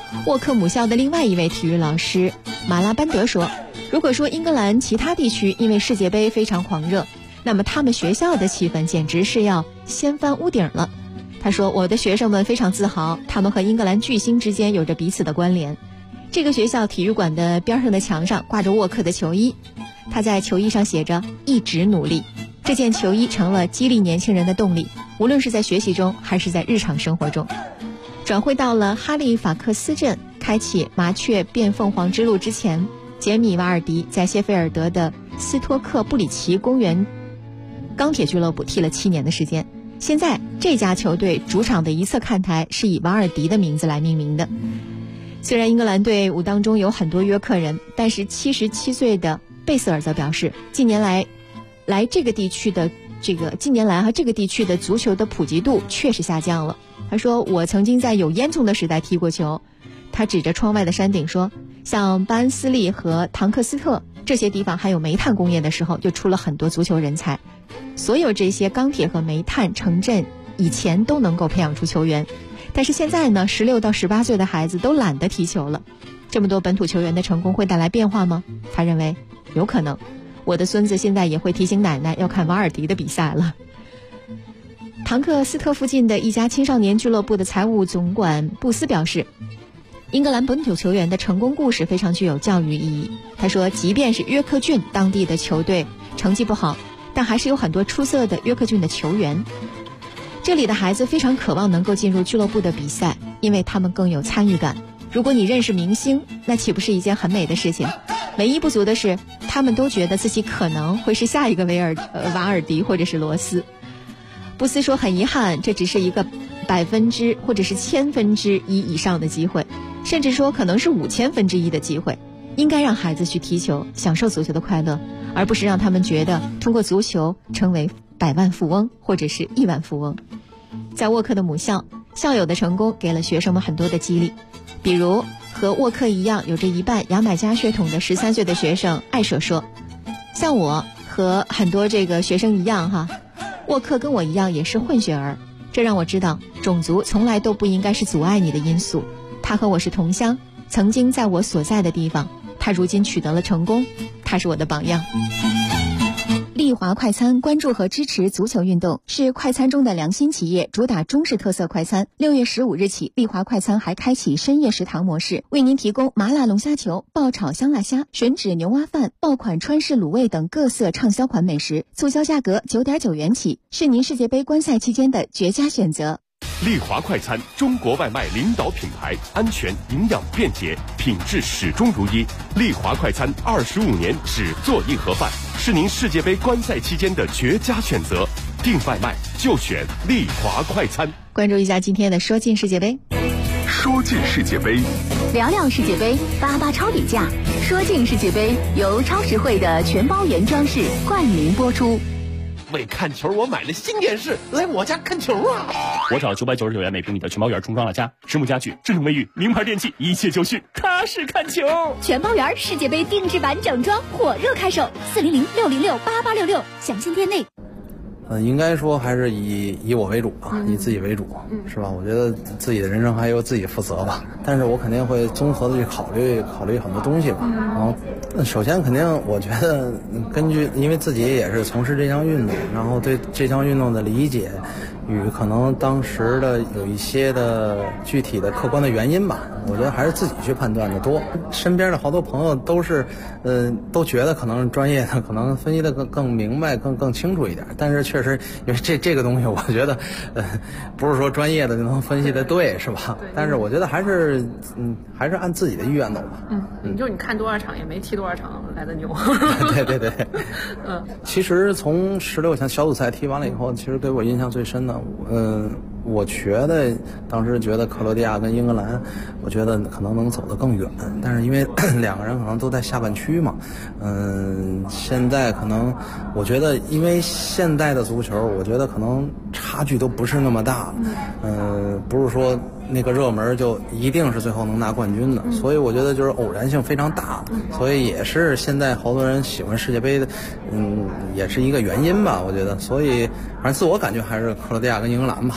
D: 沃克母校的另外一位体育老师马拉班德说，如果说英格兰其他地区因为世界杯非常狂热，那么他们学校的气氛简直是要掀翻屋顶了。他说，我的学生们非常自豪，他们和英格兰巨星之间有着彼此的关联。这个学校体育馆的边上的墙上挂着沃克的球衣，他在球衣上写着一直努力。这件球衣成了激励年轻人的动力，无论是在学习中还是在日常生活中。转会到了哈利法克斯镇，开启麻雀变凤凰之路之前，杰米·瓦尔迪在谢菲尔德的斯托克布里奇公园钢铁俱乐部踢了7年的时间。现在这家球队主场的一侧看台是以瓦尔迪的名字来命名的。虽然英格兰队伍当中有很多约克人，但是77岁的贝瑟尔则表示，近年来这个地区的足球的普及度确实下降了。他说，我曾经在有烟囱的时代踢过球。他指着窗外的山顶说，像巴恩斯利和唐克斯特这些地方还有煤炭工业的时候，就出了很多足球人才。所有这些钢铁和煤炭城镇以前都能够培养出球员，但是现在呢，16到18岁的孩子都懒得踢球了。这么多本土球员的成功会带来变化吗？他认为有可能。我的孙子现在也会提醒奶奶要看瓦尔迪的比赛了。唐克斯特附近的一家青少年俱乐部的财务总管布斯表示，英格兰本土球员的成功故事非常具有教育意义。他说，即便是约克郡当地的球队成绩不好，但还是有很多出色的约克郡的球员。这里的孩子非常渴望能够进入俱乐部的比赛，因为他们更有参与感。如果你认识明星，那岂不是一件很美的事情？唯一不足的是，他们都觉得自己可能会是下一个瓦尔迪或者是罗斯。布斯说，很遗憾，这只是一个100%或者是1,000,000,000以上的机会，甚至说可能是5000,000,000,000的机会。应该让孩子去踢球，享受足球的快乐，而不是让他们觉得通过足球成为100万富翁或者是亿万富翁。在沃克的母校，校友的成功给了学生们很多的激励，比如和沃克一样有着一半牙买加血统的13岁的学生艾舍说，像我和很多这个学生一样哈，沃克跟我一样也是混血儿，这让我知道种族从来都不应该是阻碍你的因素。他和我是同乡，曾经在我所在的地方，他如今取得了成功，他是我的榜样。丽华快餐关注和支持足球运动，是快餐中的良心企业，主打中式特色快餐。6月15日起，丽华快餐还开启深夜食堂模式，为您提供麻辣龙虾球、爆炒香辣虾、吮指牛蛙饭、爆款川式卤味等各色畅销款美食，促销价格9.9元起，是您世界杯观赛期间的绝佳选择。
F: 丽华快餐，中国外卖领导品牌，安全、营养、便捷，品质始终如一。丽华快餐25年只做硬盒饭，是您世界杯观赛期间的绝佳选择。订外卖就选丽华快餐。
D: 关注一下今天的说进世界杯。
A: 说进世界杯，
K: 聊聊世界杯，88超底价。说进世界杯由超实惠的全包原装饰冠名播出。
B: 为看球，我买了新电视，来我家看球啊！
V: 我找999元每平米的全包园重装了家，实木家具、智能卫浴、名牌电器，一切就绪，踏实看球。
Q: 全包园世界杯定制版整装火热开售，400-606-8866，详情店内。
W: 应该说还是以我为主吧，以自己为主，是吧？我觉得自己的人生还由自己负责吧。但是我肯定会综合的去考虑很多东西吧。然后，首先肯定我觉得根据，因为自己也是从事这项运动，然后对这项运动的理解与可能当时的有一些的具体的客观的原因吧，我觉得还是自己去判断的多。身边的好多朋友都是，都觉得可能专业的可能分析的更明白、更清楚一点，但是确实因为这个东西，我觉得，不是说专业的就能分析的对，是吧？但是我觉得还是按自己的意愿走吧。
E: 就你看多少场也没踢多少场来的牛。
W: 对。其实从16强小组赛踢完了以后，其实给我印象最深的，我当时觉得克罗地亚跟英格兰，我觉得可能能走得更远，但是因为两个人可能都在下半区嘛，现在可能我觉得因为现代的足球，我觉得可能差距都不是那么大，不是说那个热门就一定是最后能拿冠军的，所以我觉得就是偶然性非常大，所以也是现在好多人喜欢世界杯的，也是一个原因吧，我觉得，所以反正自我感觉还是克罗地亚跟英格兰吧。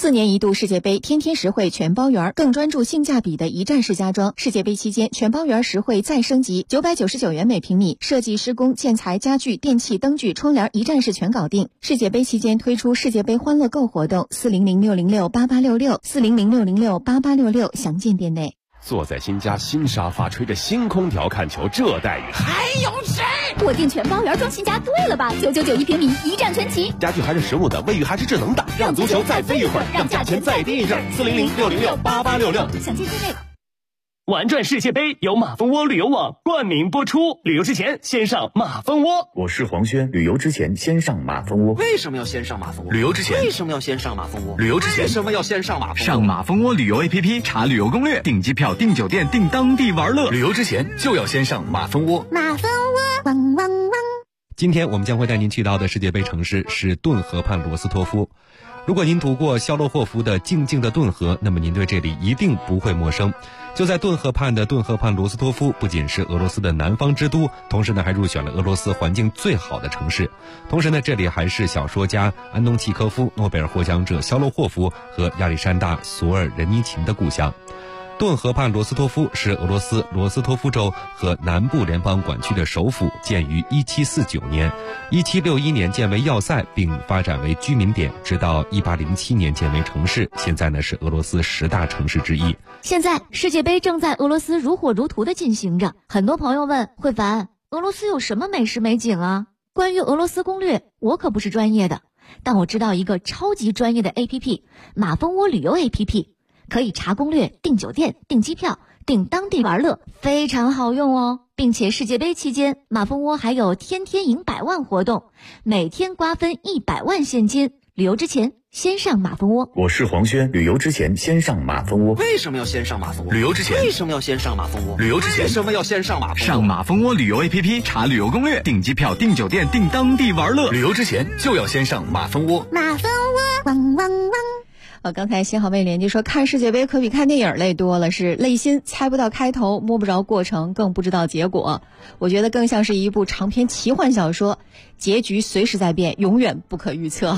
D: 4年一度世界杯天天实惠全包圆，更专注性价比的一站式家装。世界杯期间，全包圆实惠再升级，999元每平米，设计、施工、建材、家具、电器、灯具、窗帘一站式全搞定。世界杯期间推出世界杯欢乐购活动，400-606-8866，400-606-8866，详见店内。
B: 坐在新家新沙发，吹着新空调看球，这待遇还有谁？
K: 我订全包圆装新家对了吧？999一平米，一站全齐。
B: 家具还是实木的，卫浴还是智能的，让足球再飞一会儿，让价钱再低一阵。400-606-8866，
K: 详见店内。
V: 玩转世界杯由马蜂窝旅游网冠名播出，旅游之前先上马蜂窝。
G: 我是黄轩，旅游之前先上马蜂窝。
H: 为什么要先上马蜂窝？
G: 旅游之前
H: 为什么要先上马蜂窝？
G: 旅游之前
H: 为什么要先上马蜂窝？
G: 上马蜂窝旅游 APP 查旅游攻略，订机票、订酒店、订当地玩乐。旅游之前就要先上马蜂窝。
K: 马蜂窝，汪汪汪！
J: 今天我们将会带您去到的世界杯城市是顿河畔罗斯托夫。如果您读过肖洛霍夫的《静静的顿河》，那么您对这里一定不会陌生。就在顿河畔的顿河畔罗斯托夫，不仅是俄罗斯的南方之都，同时呢还入选了俄罗斯环境最好的城市。同时呢，这里还是小说家安东契科夫、诺贝尔获奖者肖洛霍夫和亚历山大·索尔仁尼琴的故乡。顿河畔罗斯托夫是俄罗斯罗斯托夫州和南部联邦管区的首府，建于1749年，1761年建为要塞，并发展为居民点，直到1807年建为城市。现在呢是俄罗斯10大城市之一。
K: 现在世界杯正在俄罗斯如火如荼地进行着，很多朋友问慧凡，俄罗斯有什么美食美景啊？关于俄罗斯攻略，我可不是专业的，但我知道一个超级专业的 APP， 马蜂窝旅游 APP。可以查攻略、订酒店、订机票、订当地玩乐，非常好用哦。并且世界杯期间，马蜂窝还有天天赢100万活动，每天瓜分100万现金。旅游之前先上马蜂窝。
G: 我是黄轩，旅游之前先上马蜂窝。
H: 为什么要先上马蜂窝？
G: 旅游之前
H: 为什么要先上马蜂窝？
G: 旅游之前
H: 为什么要先上马蜂窝？
G: 上马蜂窝旅游 APP 查旅游攻略，订机票、订酒店、订当地玩乐。旅游之前就要先上马蜂窝。
K: 马蜂窝，汪汪汪！
D: 刚才新好妹连接说，看世界杯可比看电影累多了，是累心，猜不到开头，摸不着过程，更不知道结果。我觉得更像是一部长篇奇幻小说，结局随时在变，永远不可预测。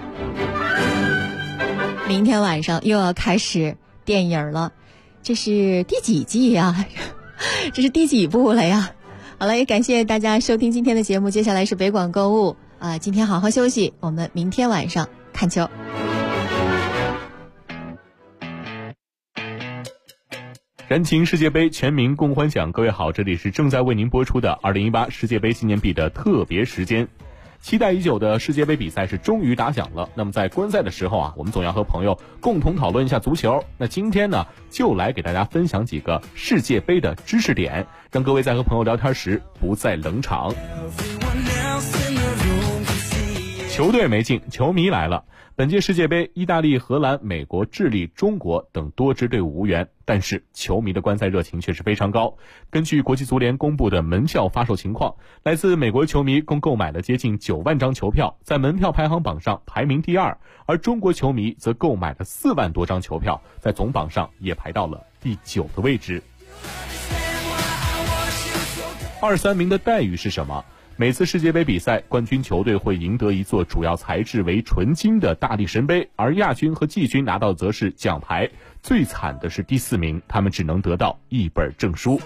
D: 明天晚上又要开始电影了，这是第几季呀？这是第几部了呀？好了，也感谢大家收听今天的节目，接下来是北广购物今天好好休息，我们明天晚上看球。
V: 燃情世界杯，全民共欢享。各位好，这里是正在为您播出的2018世界杯纪念币的特别时间。期待已久的世界杯比赛是终于打响了。那么在观赛的时候我们总要和朋友共同讨论一下足球。那今天呢，就来给大家分享几个世界杯的知识点，让各位在和朋友聊天时不再冷场。球队没进，球迷来了。本届世界杯，意大利、荷兰、美国、智利、中国等多支队伍无缘，但是球迷的观赛热情却是非常高。根据国际足联公布的门票发售情况，来自美国球迷共购买了接近9万张球票，在门票排行榜上排名第2，而中国球迷则购买了4万多张球票，在总榜上也排到了第9的位置。2、3名的待遇是什么？每次世界杯比赛，冠军球队会赢得一座主要材质为纯金的大力神杯，而亚军和季军拿到则是奖牌。最惨的是第4名，他们只能得到一本证书。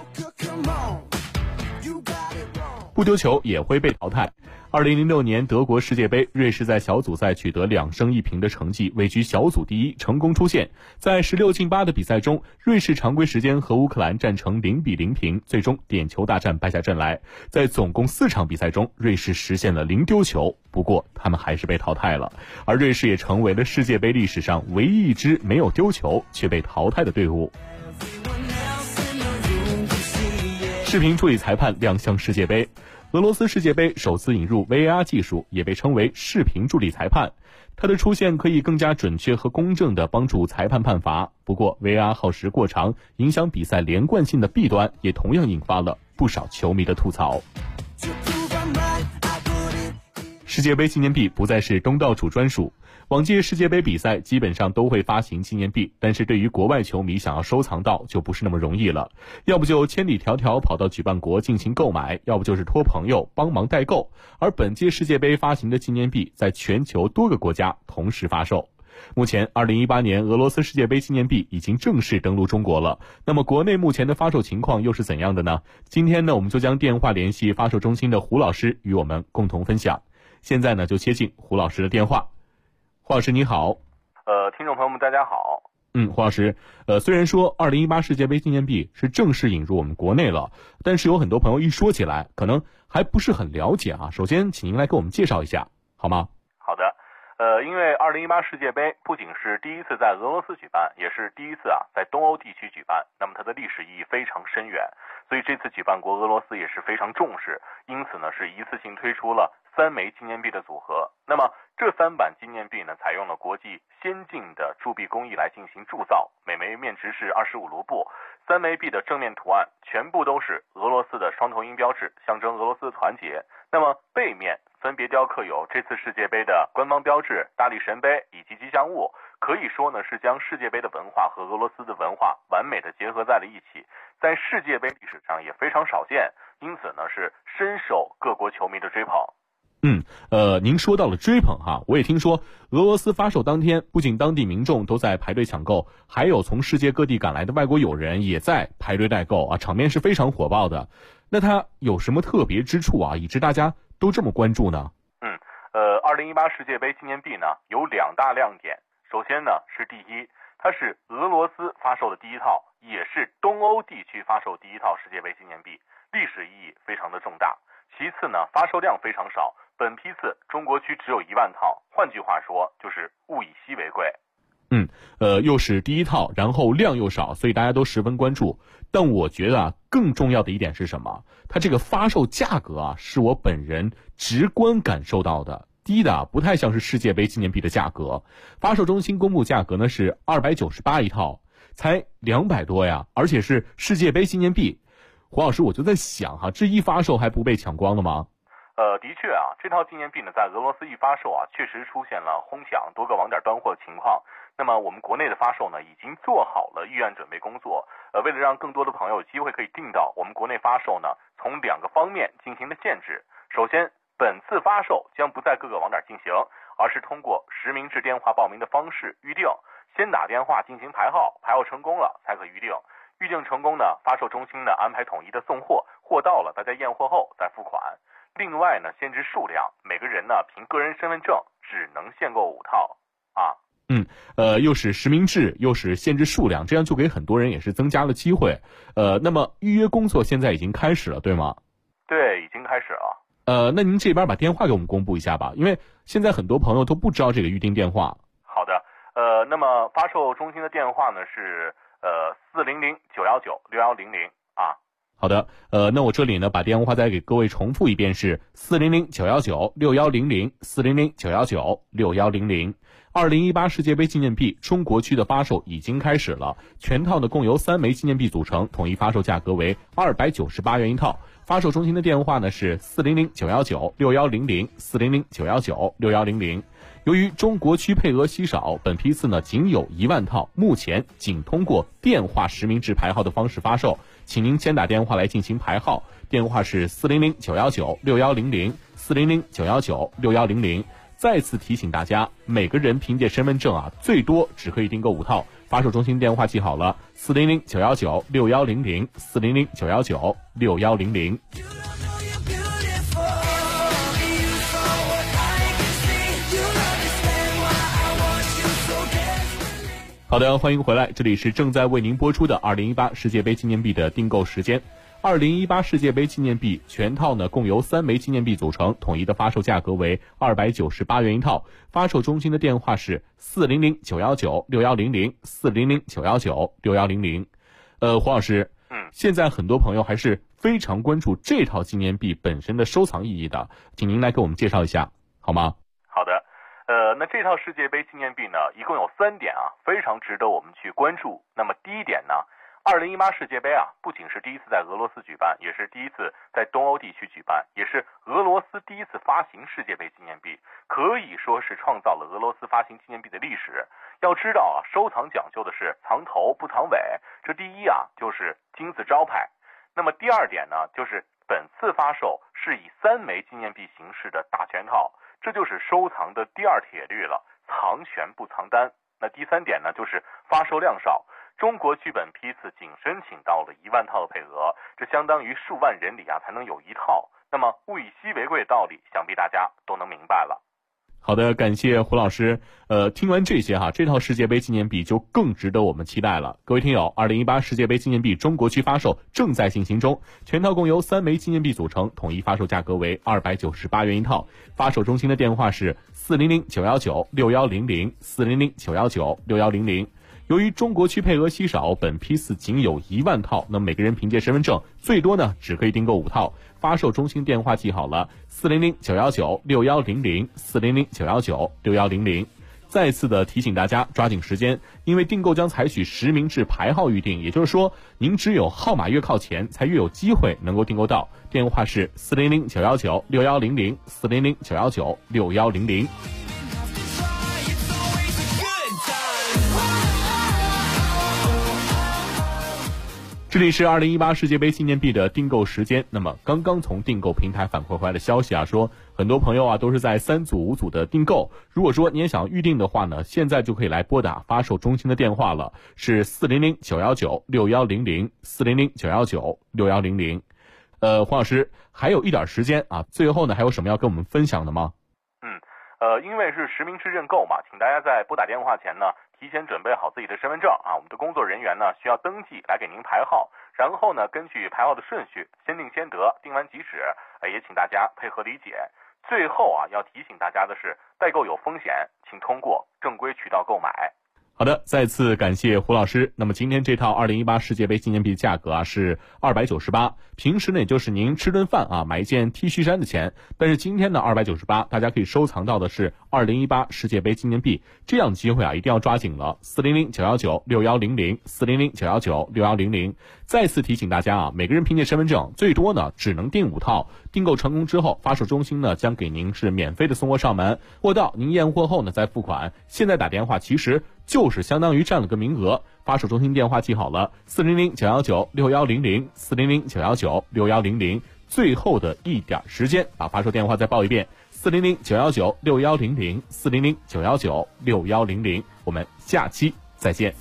V: 不丢球也会被淘汰。2006年德国世界杯，瑞士在小组赛取得2胜1平的成绩，位居小组第1，成功出线。在16进8的比赛中，瑞士常规时间和乌克兰战成0-0平，最终点球大战败下阵来。在总共4场比赛中，瑞士实现了0丢球，不过他们还是被淘汰了。而瑞士也成为了世界杯历史上唯一一支没有丢球却被淘汰的队伍。视频助理裁判亮相世界杯。俄罗斯世界杯首次引入 VAR 技术，也被称为视频助理裁判。它的出现可以更加准确和公正地帮助裁判判罚。不过 VAR 耗时过长，影响比赛连贯性的弊端也同样引发了不少球迷的吐槽。世界杯纪念币不再是东道主专属，往届世界杯比赛基本上都会发行纪念币，但是对于国外球迷想要收藏到就不是那么容易了，要不就千里迢迢跑到举办国进行购买，要不就是托朋友帮忙代购。而本届世界杯发行的纪念币在全球多个国家同时发售。 目前2018年俄罗斯世界杯纪念币已经正式登陆中国了。那么国内目前的发售情况又是怎样的呢？今天呢，我们就将电话联系发售中心的胡老师与我们共同分享。现在呢，就接进胡老师的电话。胡老师你好。
I: 听众朋友们大家好。
V: 胡老师，虽然说2018世界杯纪念币是正式引入我们国内了，但是有很多朋友一说起来可能还不是很了解啊。首先请您来给我们介绍一下好吗？
I: 好的。因为2018世界杯不仅是第一次在俄罗斯举办，也是第一次在东欧地区举办，那么它的历史意义非常深远，所以这次举办国俄罗斯也是非常重视，因此呢是一次性推出了3枚纪念币的组合。那么这3版纪念币呢，采用了国际先进的铸币工艺来进行铸造，每枚面值是25卢布。3枚币的正面图案全部都是俄罗斯的双头鹰标志，象征俄罗斯的团结。那么背面分别雕刻有这次世界杯的官方标志、大力神杯以及吉祥物，可以说呢是将世界杯的文化和俄罗斯的文化完美的结合在了一起，在世界杯历史上也非常少见，因此呢是深受各国球迷的追捧。
V: 您说到了追捧哈，我也听说俄罗斯发售当天，不仅当地民众都在排队抢购，还有从世界各地赶来的外国友人也在排队代购啊，场面是非常火爆的。那它有什么特别之处啊，以致大家都这么关注呢
I: ？2018世界杯纪念币呢有2大亮点。首先呢是第一，它是俄罗斯发售的第一套，也是东欧地区发售第一套世界杯纪念币，历史意义非常的重大。其次呢，发售量非常少，本批次中国区只有1万套，换句话说就是物以稀为贵。
V: 又是第一套，然后量又少，所以大家都十分关注。但我觉得更重要的一点是什么？它这个发售价格是我本人直观感受到的，低的不太像是世界杯纪念币的价格。发售中心公布价格呢是298一套，才200多呀，而且是世界杯纪念币。胡老师，我就在想这一发售还不被抢光了吗？
I: 的确这套纪念币呢，在俄罗斯一发售确实出现了哄抢、多个网点端货的情况。那么我们国内的发售呢，已经做好了预案准备工作。为了让更多的朋友有机会可以订到，我们国内发售呢，从2个方面进行了限制。首先，本次发售将不在各个网点进行，而是通过实名制电话报名的方式预定，先打电话进行排号，排号成功了才可预定。预定成功呢，发售中心呢安排统一的送货，货到了大家验货后再付款。另外呢，限制数量，每个人呢凭个人身份证只能限购5套
V: 又是实名制，又是限制数量，这样就给很多人也是增加了机会。那么预约工作现在已经开始了，对吗？
I: 对，已经开始了。
V: 那您这边把电话给我们公布一下吧，因为现在很多朋友都不知道这个预订电话。
I: 好的，那么发售中心的电话呢是400-919-6100
V: 好的，那我这里呢把电话再给各位重复一遍，是400-919-6100 400-919-6100。2018世界杯纪念币中国区的发售已经开始了，全套呢共由3枚纪念币组成，统一发售价格为298元一套。发售中心的电话呢是400-919-6100 400-919-6100。由于中国区配额稀少，本批次呢仅有1万套，目前仅通过电话实名制排号的方式发售，请您先打电话来进行排号，电话是400-919-6100 400-919-6100。再次提醒大家，每个人凭借身份证最多只可以订购5套。发售中心电话记好了，400-919-6100 400-919-6100。好的，欢迎回来，这里是正在为您播出的2018世界杯纪念币的订购时间。2018世界杯纪念币全套呢共由3枚纪念币组成，统一的发售价格为298元一套。发售中心的电话是400-919-6100 400-919-6100。黄老师，现在很多朋友还是非常关注这套纪念币本身的收藏意义的，请您来给我们介绍一下好吗？
I: 好的，那这套世界杯纪念币呢，一共有3点非常值得我们去关注。那么第一点呢，2018世界杯不仅是第一次在俄罗斯举办，也是第一次在东欧地区举办，也是俄罗斯第一次发行世界杯纪念币，可以说是创造了俄罗斯发行纪念币的历史。要知道收藏讲究的是藏头不藏尾，这第一就是金字招牌。那么第2点呢，就是本次发售是以3枚纪念币形式的大全套，这就是收藏的第2铁律了。 藏权不藏单。那第3点呢，就是发售量少。中国剧本批次仅申请到了1万套的配额，这相当于数万人里才能有1套。那么物以稀为贵的道理，想必大家都能明白了。
V: 好的，感谢胡老师。听完这些这套世界杯纪念币就更值得我们期待了。各位听友，2018世界杯纪念币中国区发售正在进行中，全套共由3枚纪念币组成，统一发售价格为298元一套。发售中心的电话是400-919-6100 400-919-6100。由于中国区配额稀少，本批次仅有1万套，那么每个人凭借身份证最多呢只可以订购5套。发售中心电话记好了，400-919-6100 400-919-6100。再次的提醒大家抓紧时间，因为订购将采取实名制排号预订，也就是说您只有号码越靠前才越有机会能够订购到。电话是400-919-6100 400-919-6100。这里是2018世界杯纪念币的订购时间。那么刚刚从订购平台反馈回来的消息说很多朋友都是在3组5组的订购。如果说你也想预定的话呢，现在就可以来拨打发售中心的电话了，是400-919-6100 400-919-6100。黄老师还有一点时间最后呢还有什么要跟我们分享的吗？
I: 因为是实名制认购嘛，请大家在拨打电话前呢提前准备好自己的身份证我们的工作人员呢需要登记来给您排号，然后呢根据排号的顺序先定先得，定完即止。也请大家配合理解。最后要提醒大家的是，代购有风险，请通过正规渠道购买。
V: 好的，再次感谢胡老师。那么今天这套2018世界杯纪念币价格是298，平时呢也就是您吃顿饭买一件 T 恤衫的钱。但是今天呢298，大家可以收藏到的是2018世界杯纪念币，这样的机会一定要抓紧了。400-919-6100 400-919-6100。再次提醒大家每个人凭借身份证最多呢只能订5套。订购成功之后，发售中心呢将给您是免费的送货上门，货到您验货后呢再付款。现在打电话其实就是相当于占了个名额。发售中心电话记好了，400-919-6100 400-919-6100。最后的一点时间，把发售电话再报一遍，400-919-6100 400-919-6100。我们下期再见。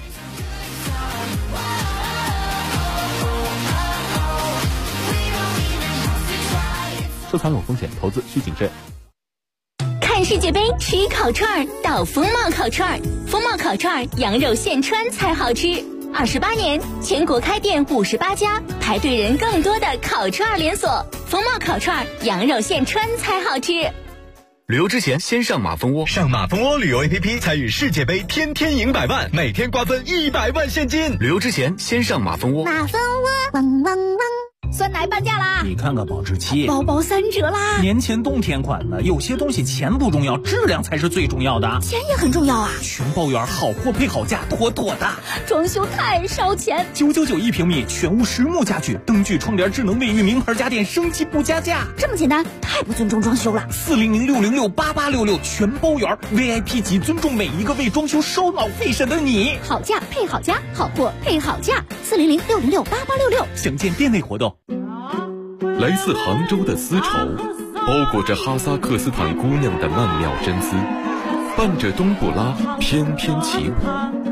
V: 收藏有风险，投资需谨慎。
K: 看世界杯吃烤串到风貌烤串，风貌烤串羊肉现穿才好吃。28年，全国开店58家，排队人更多的烤串连锁。风貌烤串羊肉现穿才好吃。
G: 旅游之前先上马蜂窝，上马蜂窝旅游 APP 参与世界杯，天天赢100万，每天瓜分100万现金。旅游之前先上马蜂窝。
Q: 马蜂窝汪汪汪。
L: 酸奶半价啦！
P: 你看看保质期，
L: 包包3折啦！
P: 年前冬天款的，有些东西钱不重要，质量才是最重要的。
L: 钱也很重要啊！
P: 全包圆，好货配好价，妥妥的。
L: 装修太烧钱
P: ，999一平米，全屋实木家具，灯具、窗帘、智能卫浴，名牌家电，升级不加价。
L: 这么简单，太不尊重装修了。
P: 400-606-8866，全包圆 ，VIP 级，尊重每一个为装修烧脑费神的你。
L: 好价配好家，好货配好价。400-606-8866，
P: 详见店内活动。
C: 来自杭州的丝绸，包裹着哈萨克斯坦姑娘的曼妙真姿，伴着冬不拉翩翩起舞。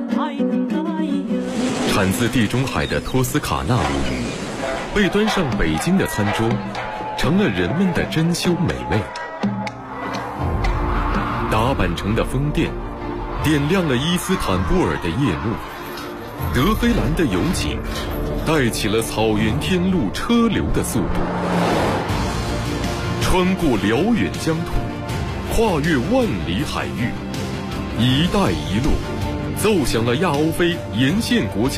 C: 产自地中海的托斯卡纳舞，被端上北京的餐桌，成了人们的珍馐美味。达坂城的风电，点亮了伊斯坦布尔的夜幕。德黑兰的油井，带起了草原天路车流的速度，穿过辽远疆土，跨越万里海域，一带一路奏响了亚欧非沿线国家